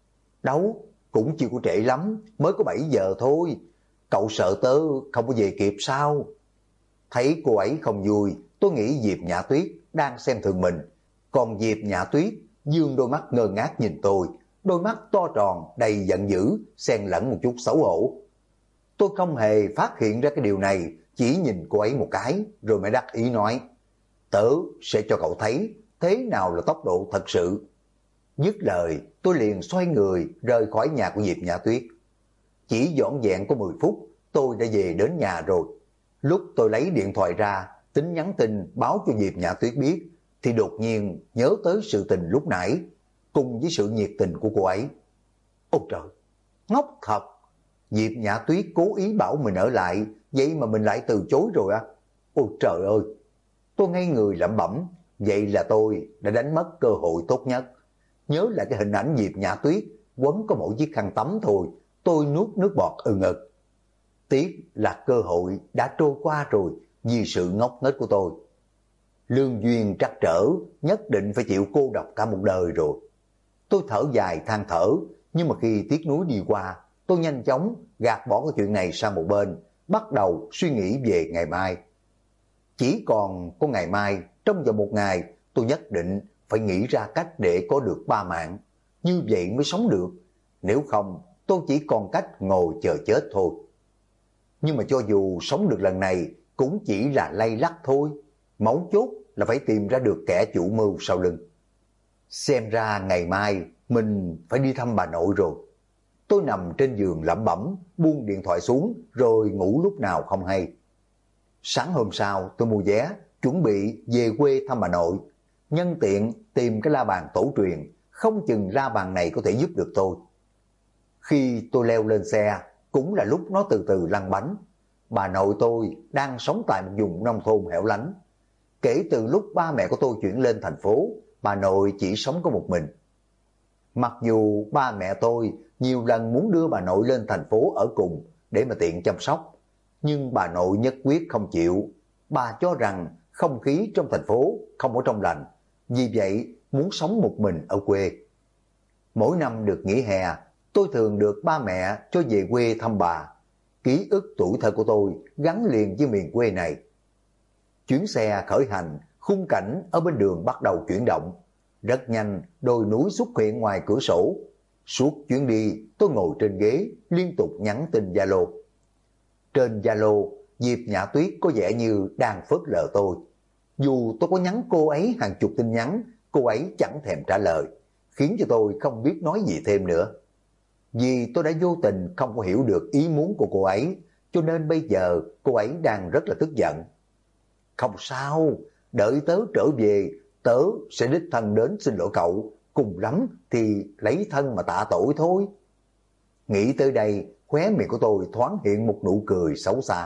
đâu, cũng chưa có trễ lắm, mới có 7 giờ thôi. Cậu sợ tớ không có về kịp sao? Thấy cô ấy không vui, tôi nghĩ Diệp Nhã Tuyết đang xem thường mình. Còn Diệp Nhã Tuyết dương đôi mắt ngơ ngác nhìn tôi, đôi mắt to tròn đầy giận dữ, xen lẫn một chút xấu hổ. Tôi không hề phát hiện ra cái điều này, chỉ nhìn cô ấy một cái rồi mới đắc ý nói, tớ sẽ cho cậu thấy thế nào là tốc độ thật sự. Dứt lời tôi liền xoay người rời khỏi nhà của Diệp Nhã Tuyết. Chỉ dọn dẹn có 10 phút tôi đã về đến nhà rồi. Lúc tôi lấy điện thoại ra tính nhắn tin báo cho Diệp Nhã Tuyết biết, thì đột nhiên nhớ tới sự tình lúc nãy cùng với sự nhiệt tình của cô ấy. Ôi trời, ngốc thật. Diệp Nhã Tuyết cố ý bảo mình ở lại, vậy mà mình lại từ chối rồi à? Ôi trời ơi. Tôi ngây người lẩm bẩm, vậy là tôi đã đánh mất cơ hội tốt nhất. Nhớ lại cái hình ảnh Diệp Nhã Tuyết quấn có mỗi chiếc khăn tắm thôi, tôi nuốt nước bọt ừng ực. Tiếc là cơ hội đã trôi qua rồi vì sự ngốc nghếch của tôi. Lương duyên trắc trở, nhất định phải chịu cô độc cả một đời rồi. Tôi thở dài than thở, nhưng mà khi tiếc nuối đi qua, tôi nhanh chóng gạt bỏ cái chuyện này sang một bên, bắt đầu suy nghĩ về ngày mai. Chỉ còn có ngày mai, trong vòng một ngày, tôi nhất định phải nghĩ ra cách để có được 3 mạng. Như vậy mới sống được. Nếu không, tôi chỉ còn cách ngồi chờ chết thôi. Nhưng mà cho dù sống được lần này, cũng chỉ là lay lắt thôi. Mấu chốt là phải tìm ra được kẻ chủ mưu sau lưng. Xem ra ngày mai mình phải đi thăm bà nội rồi. Tôi nằm trên giường lẩm bẩm, buông điện thoại xuống rồi ngủ lúc nào không hay. Sáng hôm sau tôi mua vé, chuẩn bị về quê thăm bà nội. Nhân tiện tìm cái la bàn tổ truyền, không chừng la bàn này có thể giúp được tôi. Khi tôi leo lên xe, cũng là lúc nó từ từ lăn bánh. Bà nội tôi đang sống tại một vùng nông thôn hẻo lánh. Kể từ lúc ba mẹ của tôi chuyển lên thành phố, bà nội chỉ sống có một mình. Mặc dù ba mẹ tôi nhiều lần muốn đưa bà nội lên thành phố ở cùng để mà tiện chăm sóc, nhưng bà nội nhất quyết không chịu. Bà cho rằng không khí trong thành phố không có trong lành, vì vậy muốn sống một mình ở quê. Mỗi năm được nghỉ hè, tôi thường được ba mẹ cho về quê thăm bà. Ký ức tuổi thơ của tôi gắn liền với miền quê này. Chuyến xe khởi hành, khung cảnh ở bên đường bắt đầu chuyển động. Rất nhanh, đồi núi xuất hiện ngoài cửa sổ. Suốt chuyến đi, tôi ngồi trên ghế, liên tục nhắn tin Zalo. Trên Zalo, Diệp Nhã Tuyết có vẻ như đang phớt lờ tôi. Dù tôi có nhắn cô ấy hàng chục tin nhắn, cô ấy chẳng thèm trả lời, khiến cho tôi không biết nói gì thêm nữa. Vì tôi đã vô tình không có hiểu được ý muốn của cô ấy, cho nên bây giờ cô ấy đang rất là tức giận. Không sao, đợi tớ trở về, tớ sẽ đích thân đến xin lỗi cậu, cùng lắm thì lấy thân mà tạ tội thôi. Nghĩ tới đây, khóe miệng của tôi thoáng hiện một nụ cười xấu xa.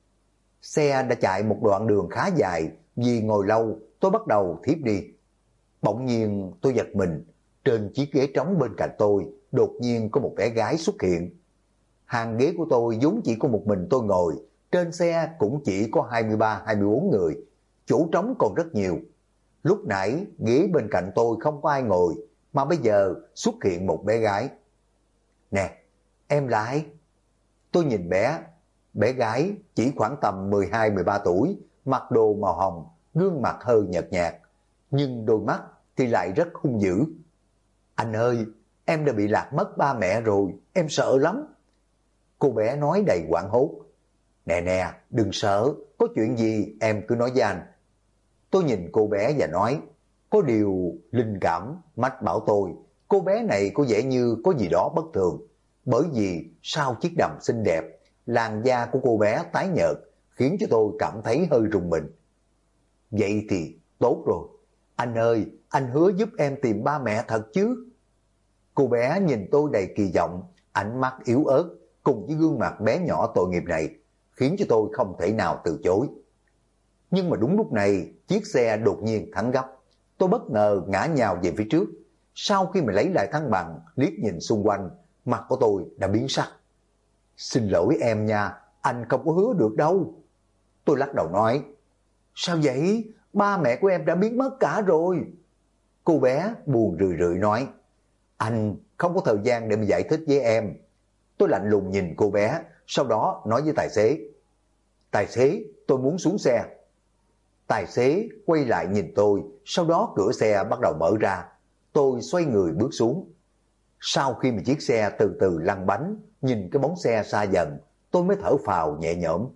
Xe đã chạy một đoạn đường khá dài, vì ngồi lâu tôi bắt đầu thiếp đi. Bỗng nhiên tôi giật mình, trên chiếc ghế trống bên cạnh tôi đột nhiên có một bé gái xuất hiện. Hàng ghế của tôi vốn chỉ có một mình tôi ngồi, trên xe cũng chỉ có 23-24 người, chỗ trống còn rất nhiều. Lúc nãy ghế bên cạnh tôi không có ai ngồi, mà bây giờ xuất hiện một bé gái. Nè, em là ai? Tôi nhìn bé gái chỉ khoảng tầm 12-13 tuổi, mặc đồ màu hồng, gương mặt hơi nhợt nhạt, nhưng đôi mắt thì lại rất hung dữ. Anh ơi, em đã bị lạc mất ba mẹ rồi, em sợ lắm. Cô bé nói đầy hoảng hốt. Nè nè, đừng sợ, có chuyện gì em cứ nói với anh. Tôi nhìn cô bé và nói, có điều linh cảm mách bảo tôi, cô bé này có vẻ như có gì đó bất thường. Bởi vì sau chiếc đầm xinh đẹp, làn da của cô bé tái nhợt, khiến cho tôi cảm thấy hơi rùng mình. Vậy thì tốt rồi. Anh ơi, anh hứa giúp em tìm ba mẹ thật chứ? Cô bé nhìn tôi đầy kỳ vọng, ánh mắt yếu ớt, cùng với gương mặt bé nhỏ tội nghiệp này, khiến cho tôi không thể nào từ chối. Nhưng mà đúng lúc này, chiếc xe đột nhiên thắng gấp. Tôi bất ngờ ngã nhào về phía trước. Sau khi mà lấy lại thăng bằng, liếc nhìn xung quanh, mặt của tôi đã biến sắc. Xin lỗi em nha, anh không có hứa được đâu. Tôi lắc đầu nói, sao vậy? Ba mẹ của em đã biến mất cả rồi. Cô bé buồn rười rượi nói, anh không có thời gian để mà giải thích với em. Tôi lạnh lùng nhìn cô bé, sau đó nói với tài xế, tài xế, tôi muốn xuống xe. Tài xế quay lại nhìn tôi, sau đó cửa xe bắt đầu mở ra. Tôi xoay người bước xuống. Sau khi mà chiếc xe từ từ lăn bánh, nhìn cái bóng xe xa dần, tôi mới thở phào nhẹ nhõm.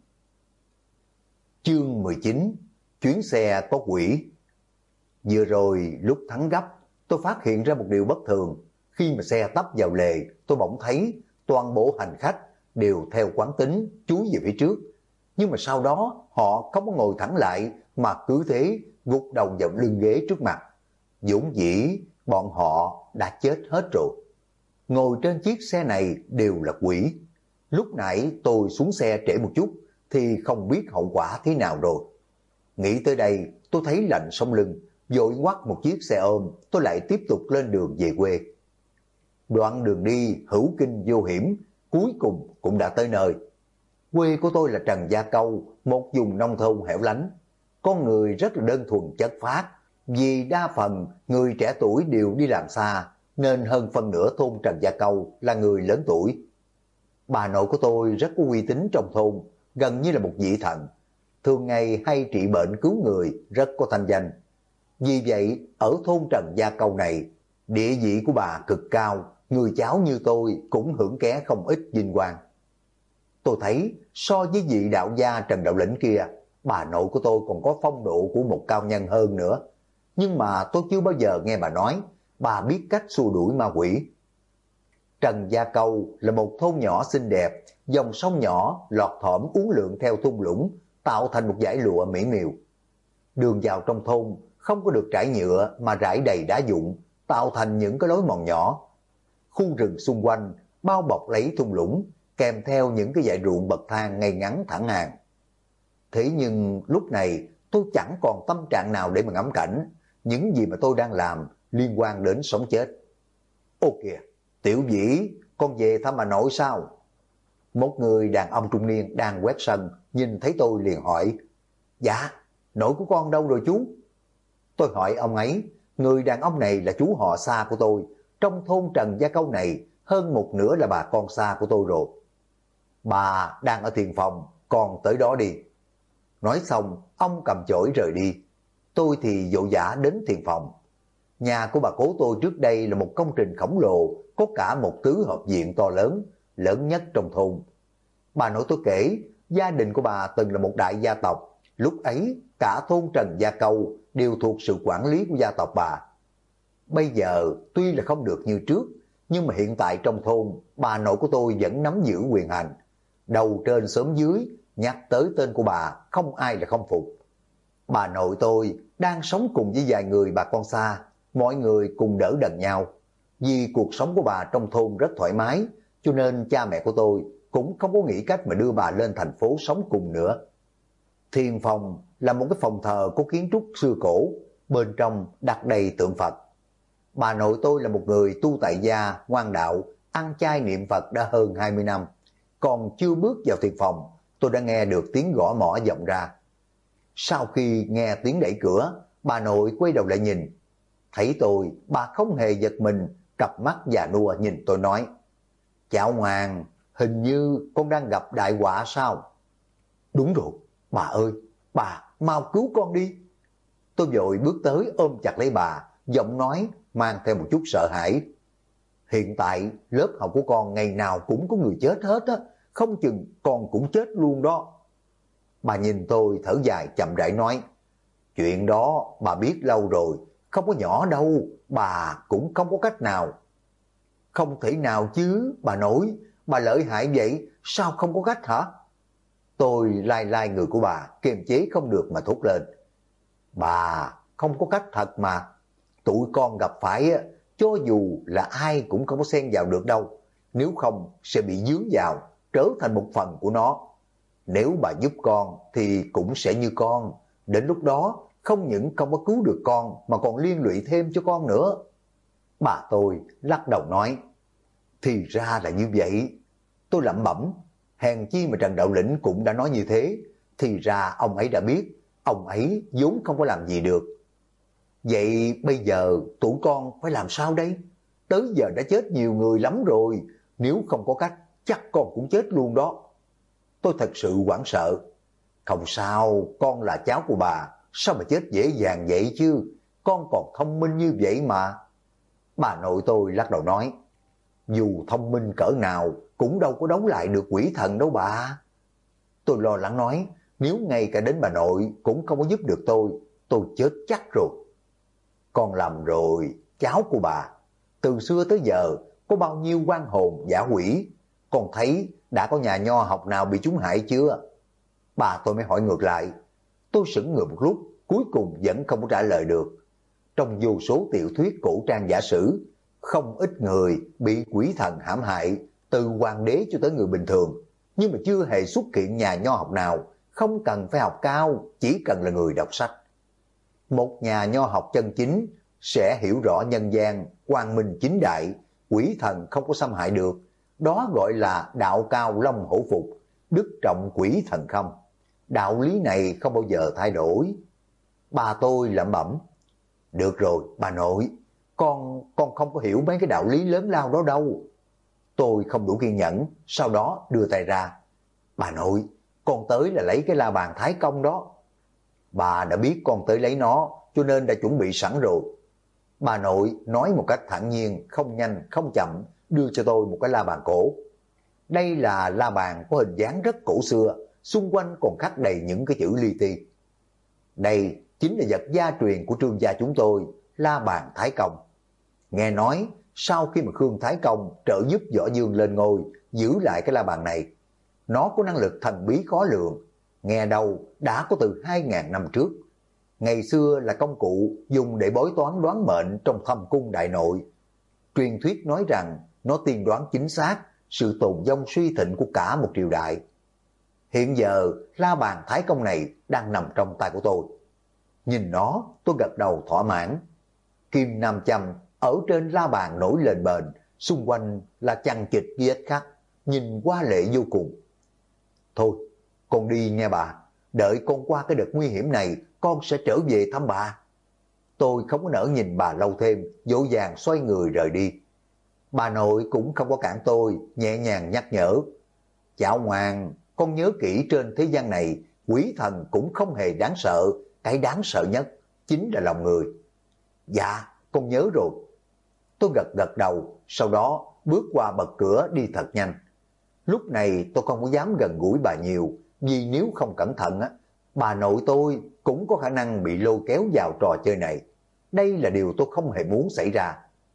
Chương 19, chuyến xe có quỷ. Vừa rồi lúc thắng gấp, tôi phát hiện ra một điều bất thường. Khi mà xe tấp vào lề, tôi bỗng thấy toàn bộ hành khách đều theo quán tính chúi về phía trước. Nhưng mà sau đó họ không có ngồi thẳng lại mà cứ thế gục đầu vào lưng ghế trước mặt. Vốn dĩ bọn họ đã chết hết rồi. Ngồi trên chiếc xe này đều là quỷ. Lúc nãy tôi xuống xe trễ một chút thì không biết hậu quả thế nào rồi. Nghĩ tới đây tôi thấy lạnh sống lưng, vội quắt một chiếc xe ôm, tôi lại tiếp tục lên đường về quê. Đoạn đường đi hữu kinh vô hiểm, cuối cùng cũng đã tới nơi. Quê của tôi là Trần Gia Câu, một vùng nông thôn hẻo lánh. Con người rất là đơn thuần chất phác, vì đa phần người trẻ tuổi đều đi làm xa, nên hơn phân nửa thôn Trần Gia Câu là người lớn tuổi. Bà nội của tôi rất có uy tín trong thôn, gần như là một vị thần. Thường ngày hay trị bệnh cứu người, rất có thanh danh. Vì vậy, ở thôn Trần Gia Câu này, địa vị của bà cực cao, người cháu như tôi cũng hưởng ké không ít vinh quang. Tôi thấy so với vị đạo gia Trần Đạo Lĩnh kia, bà nội của tôi còn có phong độ của một cao nhân hơn nữa. Nhưng mà tôi chưa bao giờ nghe bà nói, bà biết cách xua đuổi ma quỷ. Trần Gia Câu là một thôn nhỏ xinh đẹp, dòng sông nhỏ lọt thỏm uốn lượn theo thung lũng, tạo thành một dải lụa mỹ miều. Đường vào trong thôn không có được trải nhựa mà rải đầy đá vụn, tạo thành những cái lối mòn nhỏ. Khu rừng xung quanh bao bọc lấy thung lũng, kèm theo những cái dãy ruộng bậc thang ngay ngắn thẳng hàng. Thế nhưng lúc này tôi chẳng còn tâm trạng nào để mà ngắm cảnh, những gì mà tôi đang làm liên quan đến sống chết. Ô kìa, Tiểu Vĩ, con về thăm bà nội sao? Một người đàn ông trung niên đang quét sân, nhìn thấy tôi liền hỏi, dạ, nội của con đâu rồi chú? Tôi hỏi ông ấy, người đàn ông này là chú họ xa của tôi, trong thôn Trần Gia Câu này hơn một nửa là bà con xa của tôi rồi. Bà đang ở thiền phòng, con tới đó đi. Nói xong, ông cầm chổi rời đi. Tôi thì vội vã đến thiền phòng. Nhà của bà cố tôi trước đây là một công trình khổng lồ, có cả một tứ hợp viện to lớn, lớn nhất trong thôn. Bà nội tôi kể, gia đình của bà từng là một đại gia tộc, lúc ấy cả thôn Trần Gia Câu đều thuộc sự quản lý của gia tộc bà. Bây giờ tuy là không được như trước, nhưng mà hiện tại trong thôn, bà nội của tôi vẫn nắm giữ quyền hành. Đầu trên xóm dưới, nhắc tới tên của bà, không ai là không phục. Bà nội tôi đang sống cùng với vài người bà con xa, mọi người cùng đỡ đần nhau. Vì cuộc sống của bà trong thôn rất thoải mái, cho nên cha mẹ của tôi cũng không có nghĩ cách mà đưa bà lên thành phố sống cùng nữa. Thiền phòng là một cái phòng thờ có kiến trúc xưa cổ, bên trong đặt đầy tượng Phật. Bà nội tôi là một người tu tại gia, ngoan đạo, ăn chay niệm Phật đã hơn 20 năm. Còn chưa bước vào thiền phòng, tôi đã nghe được tiếng gõ mõ vọng ra. Sau khi nghe tiếng đẩy cửa, bà nội quay đầu lại nhìn. Thấy tôi, bà không hề giật mình, cặp mắt già nua nhìn tôi nói, cháu ngoan, hình như con đang gặp đại họa sao? Đúng rồi, bà ơi, bà mau cứu con đi. Tôi vội bước tới ôm chặt lấy bà, giọng nói mang theo một chút sợ hãi. Hiện tại lớp học của con ngày nào cũng có người chết hết á, không chừng con cũng chết luôn đó. Bà nhìn tôi thở dài chậm rãi nói, chuyện đó bà biết lâu rồi, không có nhỏ đâu, bà cũng không có cách nào. Không thể nào chứ, bà nội, bà lợi hại vậy, sao không có cách hả? Tôi lai lai người của bà, kiềm chế không được mà thốt lên. Bà không có cách thật mà, tụi con gặp phải cho dù là ai cũng không có xen vào được đâu, nếu không sẽ bị dướng vào, trở thành một phần của nó. Nếu bà giúp con thì cũng sẽ như con, đến lúc đó không những không có cứu được con mà còn liên lụy thêm cho con nữa. Bà tôi lắc đầu nói, thì ra là như vậy. Tôi lẩm bẩm, hèn chi mà Trần Đạo Lĩnh cũng đã nói như thế, thì ra ông ấy đã biết, ông ấy vốn không có làm gì được. Vậy bây giờ tụi con phải làm sao đây? Tới giờ đã chết nhiều người lắm rồi, nếu không có cách chắc con cũng chết luôn đó. Tôi thật sự hoảng sợ. Không sao, con là cháu của bà, sao mà chết dễ dàng vậy chứ, con còn thông minh như vậy mà. Bà nội tôi lắc đầu nói, dù thông minh cỡ nào cũng đâu có đấu lại được quỷ thần đâu bà. Tôi lo lắng nói, nếu ngay cả đến bà nội cũng không có giúp được tôi chết chắc rồi. Con lầm rồi, cháu của bà. Từ xưa tới giờ có bao nhiêu oan hồn dã quỷ, con thấy đã có nhà nho học nào bị trúng hại chưa? Bà tôi mới hỏi ngược lại. Tôi sững người một lúc, cuối cùng vẫn không có trả lời được. Trong vô số tiểu thuyết cổ trang giả sử, không ít người bị quỷ thần hãm hại, từ hoàng đế cho tới người bình thường, nhưng mà chưa hề xuất hiện nhà nho học nào không cần phải học cao, chỉ cần là người đọc sách. Một nhà nho học chân chính sẽ hiểu rõ nhân gian, quang minh chính đại, quỷ thần không có xâm hại được. Đó gọi là đạo cao long hổ phục, đức trọng quỷ thần không. Đạo lý này không bao giờ thay đổi. Bà tôi lẩm bẩm, được rồi bà nội, con không có hiểu mấy cái đạo lý lớn lao đó đâu. Tôi không đủ kiên nhẫn, sau đó đưa tay ra. Bà nội, con tới là lấy cái la bàn Thái Công đó. Bà đã biết con tới lấy nó, cho nên đã chuẩn bị sẵn rồi. Bà nội nói một cách thản nhiên, không nhanh, không chậm, đưa cho tôi một cái la bàn cổ. Đây là la bàn có hình dáng rất cổ xưa, xung quanh còn khắc đầy những cái chữ li ti. Đây chính là vật gia truyền của Trương gia chúng tôi, la bàn Thái Công. Nghe nói, sau khi mà Khương Thái Công trợ giúp Võ Dương lên ngôi, giữ lại cái la bàn này, nó có năng lực thần bí khó lường, nghe đâu đã có từ 2.000 năm trước. Ngày xưa là công cụ dùng để bói toán đoán mệnh trong thâm cung đại nội. Truyền thuyết nói rằng nó tiên đoán chính xác sự tồn vong suy thịnh của cả một triều đại. Hiện giờ la bàn Thái Công này đang nằm trong tay của tôi. Nhìn nó, tôi gật đầu thỏa mãn. Kim nam châm ở trên la bàn nổi lên bền, xung quanh là chằng chịt ghi ếch khắc, nhìn qua lệ vô cùng. Thôi, con đi nghe bà, đợi con qua cái đợt nguy hiểm này, con sẽ trở về thăm bà. Tôi không có nỡ nhìn bà lâu thêm, dỗ dàng xoay người rời đi. Bà nội cũng không có cản tôi, nhẹ nhàng nhắc nhở. Cháu ngoan, con nhớ kỹ trên thế gian này, quỷ thần cũng không hề đáng sợ, cái đáng sợ nhất chính là lòng người. Dạ, con nhớ rồi. Tôi gật gật đầu, sau đó bước qua bậc cửa đi thật nhanh. Lúc này tôi không có dám gần gũi bà nhiều, vì nếu không cẩn thận bà nội tôi cũng có khả năng bị lôi kéo vào trò chơi này. Đây là điều tôi không hề muốn xảy ra.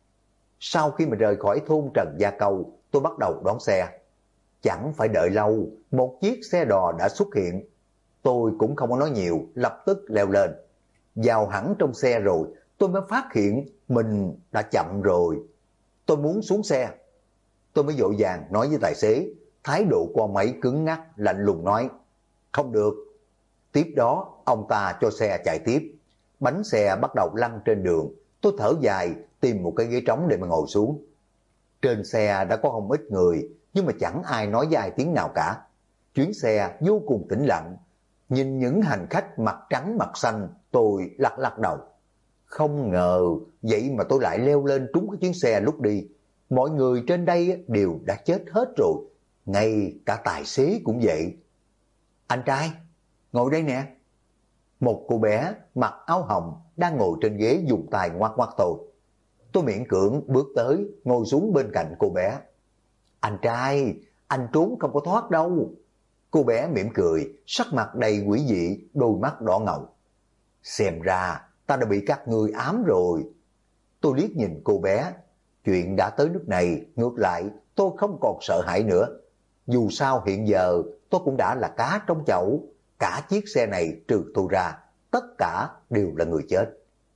Sau khi mà rời khỏi thôn Trần Gia Câu, tôi bắt đầu đón xe. Chẳng phải đợi lâu, một chiếc xe đò đã xuất hiện. Tôi cũng không có nói nhiều, lập tức leo lên. Vào hẳn trong xe rồi, tôi mới phát hiện mình đã chậm rồi. Tôi muốn xuống xe. Tôi mới vội vàng nói với tài xế, thái độ của ông ấy cứng ngắc, lạnh lùng nói, không được. Tiếp đó, ông ta cho xe chạy tiếp. Bánh xe bắt đầu lăn trên đường. Tôi thở dài, tìm một cái ghế trống để mà ngồi xuống. Trên xe đã có không ít người, nhưng mà chẳng ai nói với ai tiếng nào cả. Chuyến xe vô cùng tĩnh lặng. Nhìn những hành khách mặt trắng mặt xanh, tôi lắc lắc đầu. Không ngờ, vậy mà tôi lại leo lên trúng cái chuyến xe lúc đi. Mọi người trên đây đều đã chết hết rồi, ngay cả tài xế cũng vậy. Anh trai, ngồi đây nè. Một cô bé mặc áo hồng đang ngồi trên ghế dùng tay ngoắc ngoắc tôi. Tôi miễn cưỡng bước tới, ngồi xuống bên cạnh cô bé. Anh trai, anh trốn không có thoát đâu. Cô bé mỉm cười, sắc mặt đầy quỷ dị, đôi mắt đỏ ngầu. Xem ra ta đã bị các ngươi ám rồi. Tôi liếc nhìn cô bé. Chuyện đã tới nước này, ngược lại tôi không còn sợ hãi nữa. Dù sao hiện giờ tôi cũng đã là cá trong chậu. Cả chiếc xe này trừ tôi ra, tất cả đều là người chết.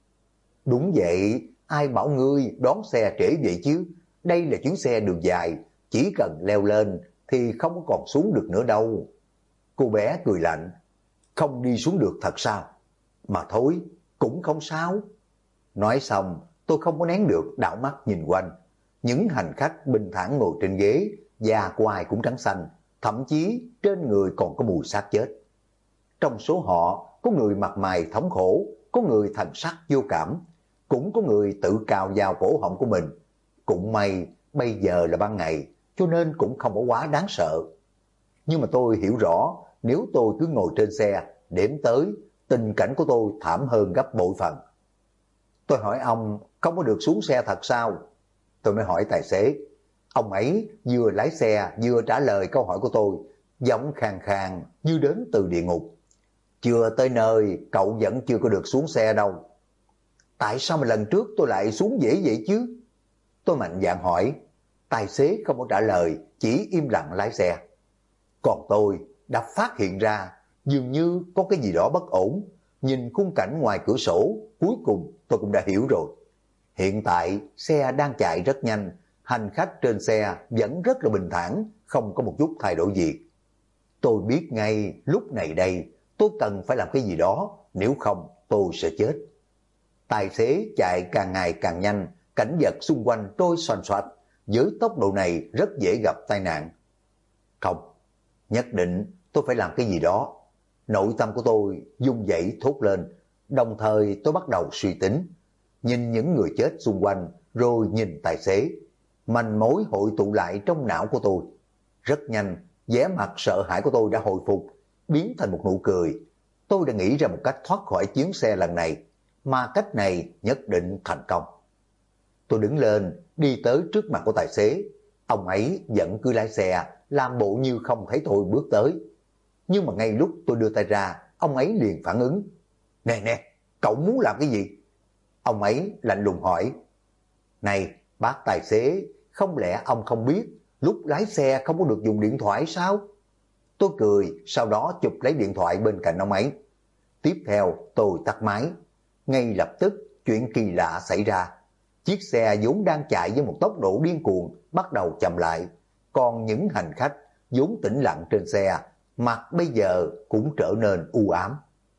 Đúng vậy, ai bảo ngươi đón xe trễ vậy chứ? Đây là chuyến xe đường dài, chỉ cần leo lên thì không còn xuống được nữa đâu. Cô bé cười lạnh. Không đi xuống được thật sao? Mà thôi, cũng không sao. Nói xong, tôi không có nén được đảo mắt nhìn quanh. Những hành khách bình thản ngồi trên ghế, da của ai cũng trắng xanh, thậm chí trên người còn có mùi xác chết. Trong số họ, có người mặt mày thống khổ, có người thần sắc vô cảm, cũng có người tự cào vào cổ họng của mình. Cũng may, bây giờ là ban ngày, cho nên cũng không có quá đáng sợ. Nhưng mà tôi hiểu rõ, nếu tôi cứ ngồi trên xe, đếm tới, tình cảnh của tôi thảm hơn gấp bội phần. Tôi hỏi ông, không có được xuống xe thật sao? Tôi mới hỏi tài xế. Ông ấy vừa lái xe vừa trả lời câu hỏi của tôi, giọng khàn khàn như đến từ địa ngục. Chưa tới nơi, cậu vẫn chưa có được xuống xe đâu. Tại sao mà lần trước tôi lại xuống dễ vậy chứ? Tôi mạnh dạn hỏi. Tài xế không có trả lời, chỉ im lặng lái xe. Còn tôi đã phát hiện ra dường như có cái gì đó bất ổn. Nhìn khung cảnh ngoài cửa sổ, cuối cùng tôi cũng đã hiểu rồi. Hiện tại xe đang chạy rất nhanh, hành khách trên xe vẫn rất là bình thản, không có một chút thay đổi gì. Tôi biết ngay lúc này đây tôi cần phải làm cái gì đó, nếu không tôi sẽ chết. Tài xế chạy càng ngày càng nhanh, cảnh vật xung quanh trôi xoành xoạch, với tốc độ này rất dễ gặp tai nạn. Không, nhất định tôi phải làm cái gì đó. Nội tâm của tôi run rẩy thốt lên, đồng thời tôi bắt đầu suy tính. Nhìn những người chết xung quanh, rồi nhìn tài xế. Manh mối hội tụ lại trong não của tôi. Rất nhanh, vẻ mặt sợ hãi của tôi đã hồi phục, biến thành một nụ cười. Tôi đã nghĩ ra một cách thoát khỏi chuyến xe lần này, mà cách này nhất định thành công. Tôi đứng lên, đi tới trước mặt của tài xế. Ông ấy vẫn cứ lái xe, làm bộ như không thấy tôi bước tới. Nhưng mà ngay lúc tôi đưa tay ra, ông ấy liền phản ứng. Nè nè, cậu muốn làm cái gì? Ông ấy lạnh lùng hỏi. Này, bác tài xế, không lẽ ông không biết lúc lái xe không có được dùng điện thoại sao? Tôi cười, sau đó chụp lấy điện thoại bên cạnh ông ấy. Tiếp theo tôi tắt máy. Ngay lập tức chuyện kỳ lạ xảy ra. Chiếc xe vốn đang chạy với một tốc độ điên cuồng bắt đầu chậm lại. Còn những hành khách vốn tĩnh lặng trên xe, mặt bây giờ cũng trở nên u ám.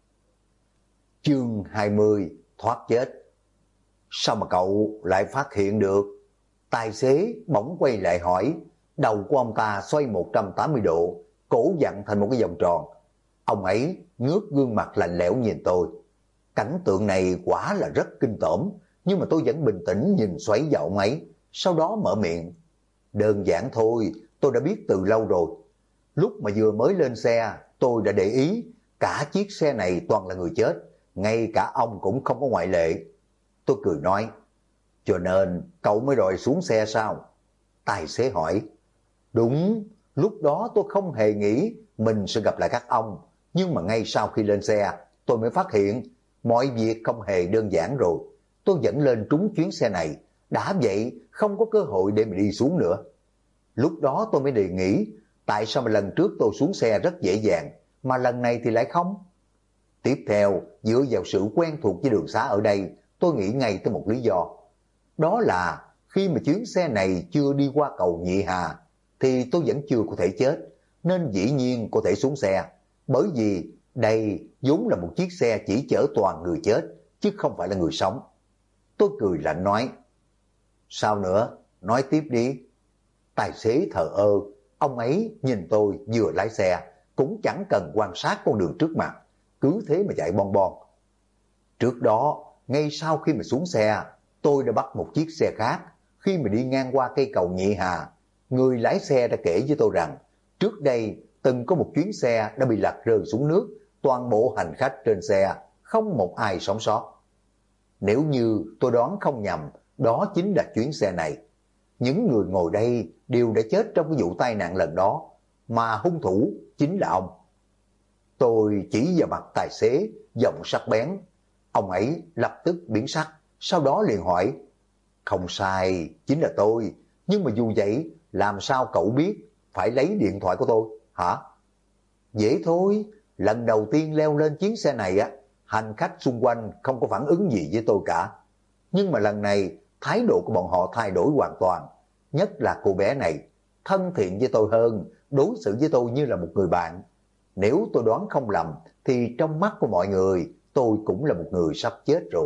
Chương 20, thoát chết. Sao mà cậu lại phát hiện được? Tài xế bỗng quay lại hỏi. Đầu của ông ta xoay 180 độ, cổ vặn thành một cái vòng tròn. Ông ấy ngước gương mặt lạnh lẽo nhìn tôi. Cảnh tượng này quả là rất kinh tởm, nhưng mà tôi vẫn bình tĩnh nhìn xoáy vào ông ấy, sau đó mở miệng. Đơn giản thôi, tôi đã biết từ lâu rồi. Lúc mà vừa mới lên xe, tôi đã để ý, cả chiếc xe này toàn là người chết, ngay cả ông cũng không có ngoại lệ. Tôi cười nói, cho nên cậu mới đòi xuống xe sao? Tài xế hỏi. Đúng, lúc đó tôi không hề nghĩ mình sẽ gặp lại các ông, nhưng mà ngay sau khi lên xe, tôi mới phát hiện mọi việc không hề đơn giản rồi. Tôi dẫn lên trúng chuyến xe này, đã vậy không có cơ hội để mà đi xuống nữa. Lúc đó tôi mới đề nghị, tại sao mà lần trước tôi xuống xe rất dễ dàng, mà lần này thì lại không? Tiếp theo, dựa vào sự quen thuộc với đường xá ở đây, tôi nghĩ ngay tới một lý do. Đó là khi mà chuyến xe này chưa đi qua cầu Nhị Hà, thì tôi vẫn chưa có thể chết, nên dĩ nhiên có thể xuống xe. Bởi vì đây vốn là một chiếc xe chỉ chở toàn người chết, chứ không phải là người sống. Tôi cười lạnh nói. Sao nữa? Nói tiếp đi. Tài xế thờ ơ, ông ấy nhìn tôi vừa lái xe, cũng chẳng cần quan sát con đường trước mặt, cứ thế mà chạy bon bon. Trước đó, ngay sau khi mà xuống xe, tôi đã bắt một chiếc xe khác. Khi mà đi ngang qua cây cầu Nhị Hà, người lái xe đã kể với tôi rằng, trước đây từng có một chuyến xe đã bị lật rơi xuống nước, toàn bộ hành khách trên xe, không một ai sống sót. Nếu như tôi đoán không nhầm, đó chính là chuyến xe này. Những người ngồi đây đều đã chết trong cái vụ tai nạn lần đó, mà hung thủ chính là ông. Tôi chỉ vào mặt tài xế, giọng sắc bén. Ông ấy lập tức biến sắc, sau đó liền hỏi, không sai, chính là tôi, nhưng mà dù vậy, làm sao cậu biết phải lấy điện thoại của tôi, hả? Dễ thôi, lần đầu tiên leo lên chuyến xe này á, hành khách xung quanh không có phản ứng gì với tôi cả. Nhưng mà lần này, thái độ của bọn họ thay đổi hoàn toàn, nhất là cô bé này, thân thiện với tôi hơn, đối xử với tôi như là một người bạn. Nếu tôi đoán không lầm, thì trong mắt của mọi người, tôi cũng là một người sắp chết rồi.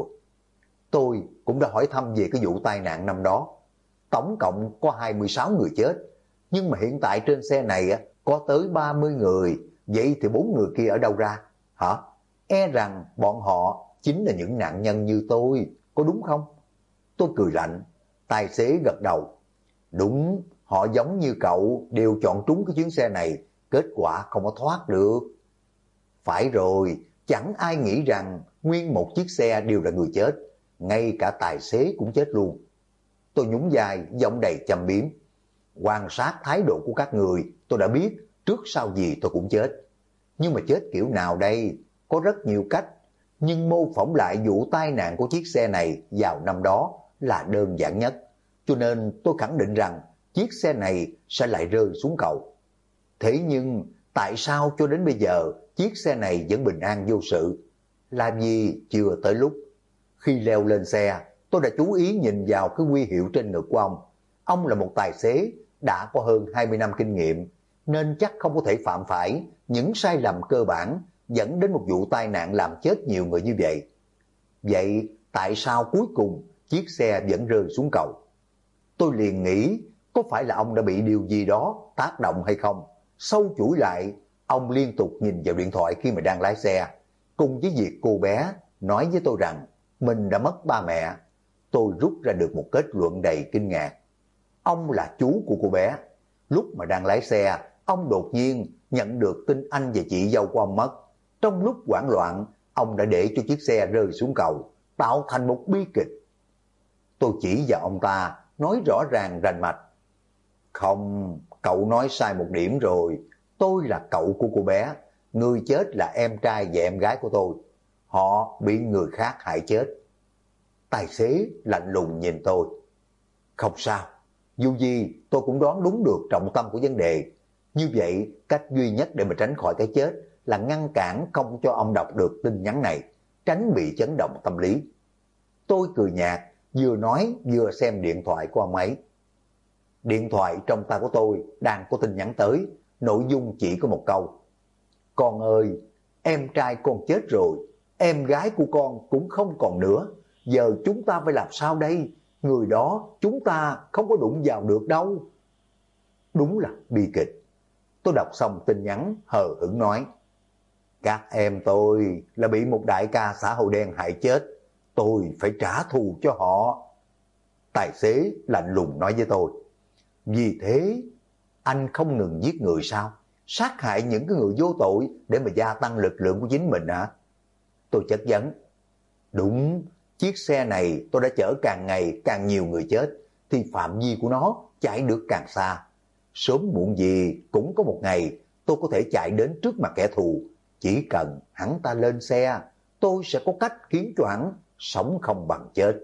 Tôi cũng đã hỏi thăm về cái vụ tai nạn năm đó. Tổng cộng có 26 người chết, nhưng mà hiện tại trên xe này có tới 30 người, vậy thì 4 người kia ở đâu ra? Hả? E rằng bọn họ chính là những nạn nhân như tôi, có đúng không? Tôi cười lạnh, tài xế gật đầu. Đúng, họ giống như cậu đều chọn trúng cái chuyến xe này, kết quả không có thoát được. Phải rồi, chẳng ai nghĩ rằng nguyên một chiếc xe đều là người chết, ngay cả tài xế cũng chết luôn. Tôi nhún vai, giọng đầy châm biếm. Quan sát thái độ của các người, tôi đã biết trước sau gì tôi cũng chết. Nhưng mà chết kiểu nào đây? Có rất nhiều cách, nhưng mô phỏng lại vụ tai nạn của chiếc xe này vào năm đó là đơn giản nhất. Cho nên tôi khẳng định rằng chiếc xe này sẽ lại rơi xuống cầu. Thế nhưng tại sao cho đến bây giờ chiếc xe này vẫn bình an vô sự? Làm gì chưa tới lúc? Khi leo lên xe, tôi đã chú ý nhìn vào cái huy hiệu trên ngực của ông. Ông là một tài xế đã có hơn 20 năm kinh nghiệm, nên chắc không có thể phạm phải những sai lầm cơ bản dẫn đến một vụ tai nạn làm chết nhiều người như vậy. Vậy tại sao cuối cùng chiếc xe vẫn rơi xuống cầu? Tôi liền nghĩ có phải là ông đã bị điều gì đó tác động hay không? Sâu chuỗi lại, ông liên tục nhìn vào điện thoại khi mà đang lái xe, cùng với việc cô bé nói với tôi rằng mình đã mất ba mẹ. Tôi rút ra được một kết luận đầy kinh ngạc. Ông là chú của cô bé. Lúc mà đang lái xe, ông đột nhiên nhận được tin anh và chị dâu của ông mất. Trong lúc hoảng loạn, ông đã để cho chiếc xe rơi xuống cầu, tạo thành một bi kịch. Tôi chỉ vào ông ta, nói rõ ràng rành mạch. Không, cậu nói sai một điểm rồi. Tôi là cậu của cô bé. Người chết là em trai và em gái của tôi. Họ bị người khác hại chết. Tài xế lạnh lùng nhìn tôi. Không sao, dù gì tôi cũng đoán đúng được trọng tâm của vấn đề. Như vậy, cách duy nhất để mà tránh khỏi cái chết là ngăn cản không cho ông đọc được tin nhắn này, tránh bị chấn động tâm lý. Tôi cười nhạt, vừa nói vừa xem điện thoại của ông ấy. Điện thoại trong tay của tôi đang có tin nhắn tới, nội dung chỉ có một câu. Con ơi, em trai con chết rồi, em gái của con cũng không còn nữa. Giờ chúng ta phải làm sao đây? Người đó chúng ta không có đụng vào được đâu. Đúng là bi kịch. Tôi đọc xong tin nhắn hờ hững nói. Các em tôi là bị một đại ca xã hội đen hại chết. Tôi phải trả thù cho họ. Tài xế lạnh lùng nói với tôi. Vì thế, anh không ngừng giết người sao? Sát hại những cái người vô tội để mà gia tăng lực lượng của chính mình hả? Tôi chất vấn. Đúng, chiếc xe này tôi đã chở càng ngày càng nhiều người chết, thì phạm vi của nó chạy được càng xa. Sớm muộn gì cũng có một ngày tôi có thể chạy đến trước mặt kẻ thù. Chỉ cần hắn ta lên xe, tôi sẽ có cách khiến cho hắn sống không bằng chết.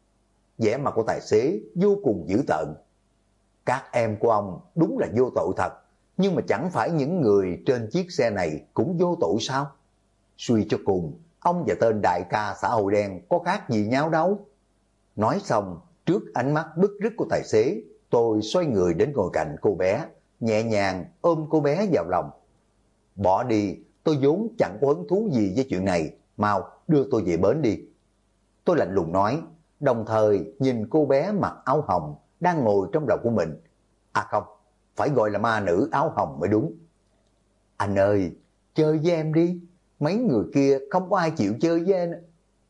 Vẻ mặt của tài xế vô cùng dữ tợn. Các em của ông đúng là vô tội thật, nhưng mà chẳng phải những người trên chiếc xe này cũng vô tội sao? Suy cho cùng, ông và tên đại ca xã hội đen có khác gì nhau đâu. Nói xong, trước ánh mắt bức rứt của tài xế, tôi xoay người đến ngồi cạnh cô bé, nhẹ nhàng ôm cô bé vào lòng. Bỏ đi, tôi vốn chẳng có hứng thú gì với chuyện này, mau đưa tôi về bến đi. Tôi lạnh lùng nói, đồng thời nhìn cô bé mặc áo hồng đang ngồi trong lòng của mình. À không, phải gọi là ma nữ áo hồng mới đúng. Anh ơi, chơi với em đi. Mấy người kia không có ai chịu chơi với em.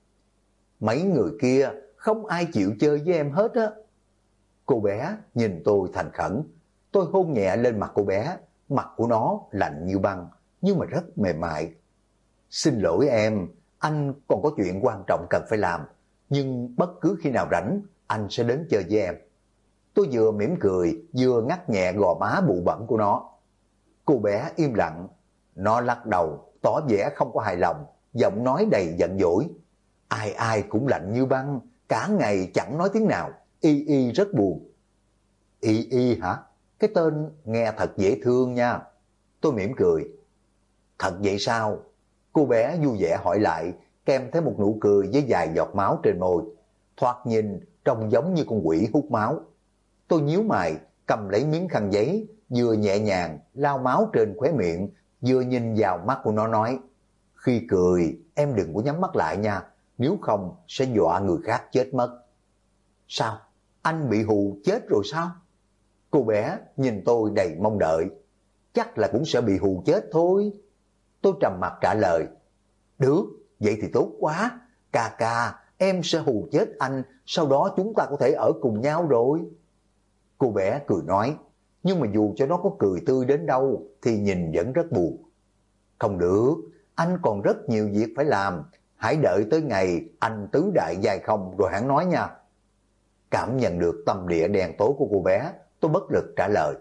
Mấy người kia không ai chịu chơi với em hết á. Cô bé nhìn tôi thành khẩn. Tôi hôn nhẹ lên mặt cô bé. Mặt của nó lạnh như băng, nhưng mà rất mềm mại. Xin lỗi em, anh còn có chuyện quan trọng cần phải làm. Nhưng bất cứ khi nào rảnh, anh sẽ đến chơi với em. Tôi vừa mỉm cười, vừa ngắt nhẹ gò má bụ bẩn của nó. Cô bé im lặng, nó lắc đầu, tỏ vẻ không có hài lòng, giọng nói đầy giận dỗi. Ai ai cũng lạnh như băng, cả ngày chẳng nói tiếng nào, Y Y rất buồn. Y Y hả? Cái tên nghe thật dễ thương nha. Tôi mỉm cười. Thật vậy sao? Cô bé vui vẻ hỏi lại, kèm theo một nụ cười với vài giọt máu trên môi. Thoạt nhìn trông giống như con quỷ hút máu. Tôi nhíu mày, cầm lấy miếng khăn giấy, vừa nhẹ nhàng lau máu trên khóe miệng, vừa nhìn vào mắt của nó nói, khi cười em đừng có nhắm mắt lại nha, nếu không sẽ dọa người khác chết mất. Sao? Anh bị hù chết rồi sao? Cô bé nhìn tôi đầy mong đợi. Chắc là cũng sẽ bị hù chết thôi. Tôi trầm mặt trả lời. Được, vậy thì tốt quá. Ca ca, em sẽ hù chết anh, sau đó chúng ta có thể ở cùng nhau rồi. Cô bé cười nói, nhưng mà dù cho nó có cười tươi đến đâu thì nhìn vẫn rất buồn. Không được, anh còn rất nhiều việc phải làm. Hãy đợi tới ngày anh tứ đại giai không rồi hãng nói nha. Cảm nhận được tâm địa đen tối của cô bé, tôi bất lực trả lời.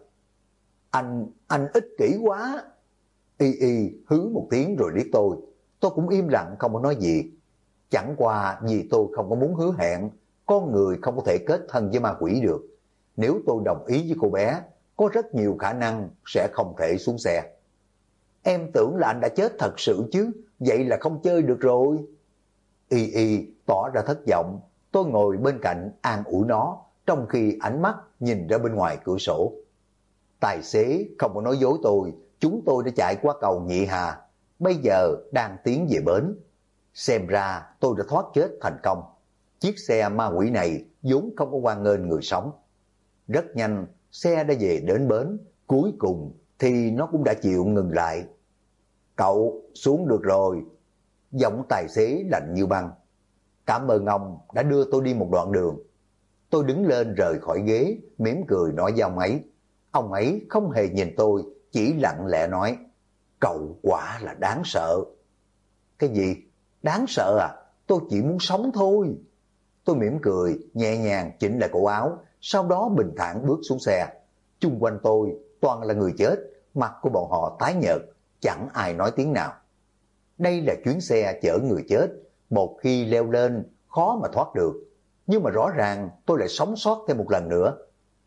Anh ích kỷ quá. Y Y hứ một tiếng rồi liếc tôi. Tôi cũng im lặng không có nói gì. Chẳng qua vì tôi không có muốn hứa hẹn, con người không có thể kết thân với ma quỷ được. Nếu tôi đồng ý với cô bé, có rất nhiều khả năng sẽ không thể xuống xe. Em tưởng là anh đã chết thật sự chứ, vậy là không chơi được rồi. Y Y tỏ ra thất vọng. Tôi ngồi bên cạnh an ủi nó, trong khi ánh mắt nhìn ra bên ngoài cửa sổ. Tài xế không có nói dối tôi, chúng tôi đã chạy qua cầu Nhị Hà, bây giờ đang tiến về bến. Xem ra tôi đã thoát chết thành công. Chiếc xe ma quỷ này vốn không có hoan nghênh người sống. Rất nhanh, xe đã về đến bến, cuối cùng thì nó cũng đã chịu ngừng lại. Cậu xuống được rồi. Giọng tài xế lạnh như băng. Cảm ơn ông đã đưa tôi đi một đoạn đường. Tôi đứng lên rời khỏi ghế, mỉm cười nói với ông ấy. Ông ấy không hề nhìn tôi, chỉ lặng lẽ nói, cậu quả là đáng sợ. Cái gì? Đáng sợ à? Tôi chỉ muốn sống thôi. Tôi mỉm cười, nhẹ nhàng chỉnh lại cổ áo, sau đó bình thản bước xuống xe. Chung quanh tôi toàn là người chết, mặt của bọn họ tái nhợt, chẳng ai nói tiếng nào. Đây là chuyến xe chở người chết, một khi leo lên khó mà thoát được. Nhưng mà rõ ràng tôi lại sống sót thêm một lần nữa.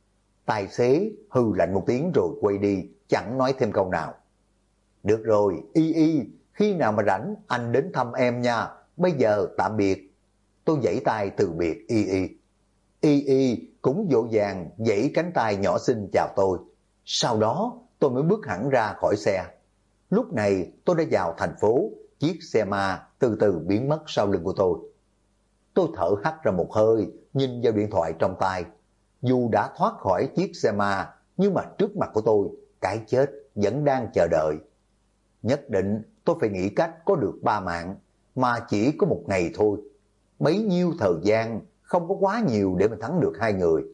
Tài xế hừ lạnh một tiếng rồi quay đi, chẳng nói thêm câu nào. Được rồi, Y Y, khi nào mà rảnh anh đến thăm em nha, bây giờ tạm biệt. Tôi vẫy tay từ biệt Y Y. Y Y cũng vội vàng vẫy cánh tay nhỏ xinh chào tôi. Sau đó tôi mới bước hẳn ra khỏi xe. Lúc này tôi đã vào thành phố, chiếc xe ma từ từ biến mất sau lưng của tôi. Tôi thở hắt ra một hơi, nhìn vào điện thoại trong tay. Dù đã thoát khỏi chiếc xe ma, nhưng mà trước mặt của tôi, cái chết vẫn đang chờ đợi. Nhất định tôi phải nghĩ cách có được 3 mạng, mà chỉ có một ngày thôi. Bấy nhiêu thời gian, không có quá nhiều để mà thắng được 2 người.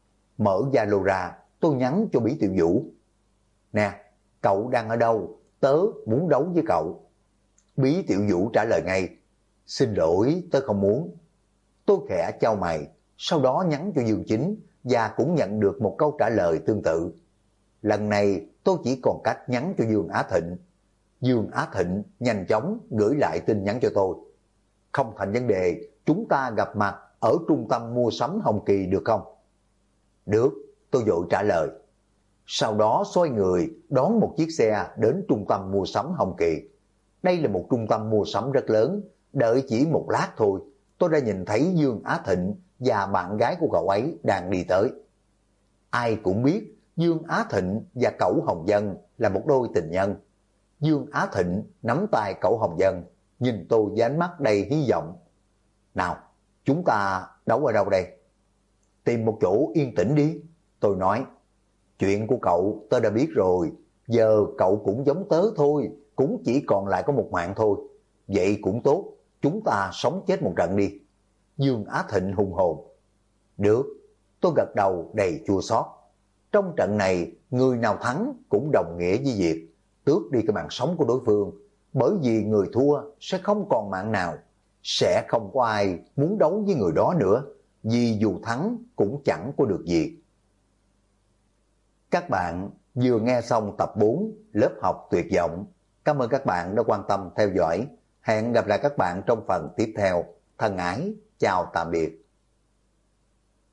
Mở Zalo ra, tôi nhắn cho Bí Tiểu Vũ. Nè, cậu đang ở đâu? Tớ muốn đấu với cậu. Bí Tiểu Vũ trả lời ngay. Xin lỗi, tớ không muốn. Tôi khẽ chau mày, sau đó nhắn cho Dương Chính và cũng nhận được một câu trả lời tương tự. Lần này tôi chỉ còn cách nhắn cho Dương Á Thịnh. Dương Á Thịnh nhanh chóng gửi lại tin nhắn cho tôi. Không thành vấn đề, chúng ta gặp mặt ở trung tâm mua sắm Hồng Kỳ được không? Được, tôi vội trả lời. Sau đó xoay người đón một chiếc xe đến trung tâm mua sắm Hồng Kỳ. Đây là một trung tâm mua sắm rất lớn, đợi chỉ một lát thôi, tôi đã nhìn thấy Dương Á Thịnh và bạn gái của cậu ấy đang đi tới. Ai cũng biết Dương Á Thịnh và Cẩu Hồng Vân là một đôi tình nhân. Dương Á Thịnh nắm tay Cẩu Hồng Vân, nhìn tôi với ánh mắt đầy hy vọng. Nào, chúng ta đấu ở đâu đây? Tìm một chỗ yên tĩnh đi, tôi nói. Chuyện của cậu tớ đã biết rồi, giờ cậu cũng giống tớ thôi, cũng chỉ còn lại có một mạng thôi. Vậy cũng tốt, chúng ta sống chết một trận đi. Dương Á Thịnh hùng hồn. Được, tôi gật đầu đầy chua xót. Trong trận này, người nào thắng cũng đồng nghĩa với việc tước đi cái mạng sống của đối phương, bởi vì người thua sẽ không còn mạng nào, sẽ không có ai muốn đấu với người đó nữa. vì dù thắng cũng chẳng có được gì. Các bạn vừa nghe xong tập 4 lớp học tuyệt vọng. Cảm ơn các bạn đã quan tâm theo dõi. Hẹn gặp lại các bạn trong phần tiếp theo. Thân ái, chào tạm biệt.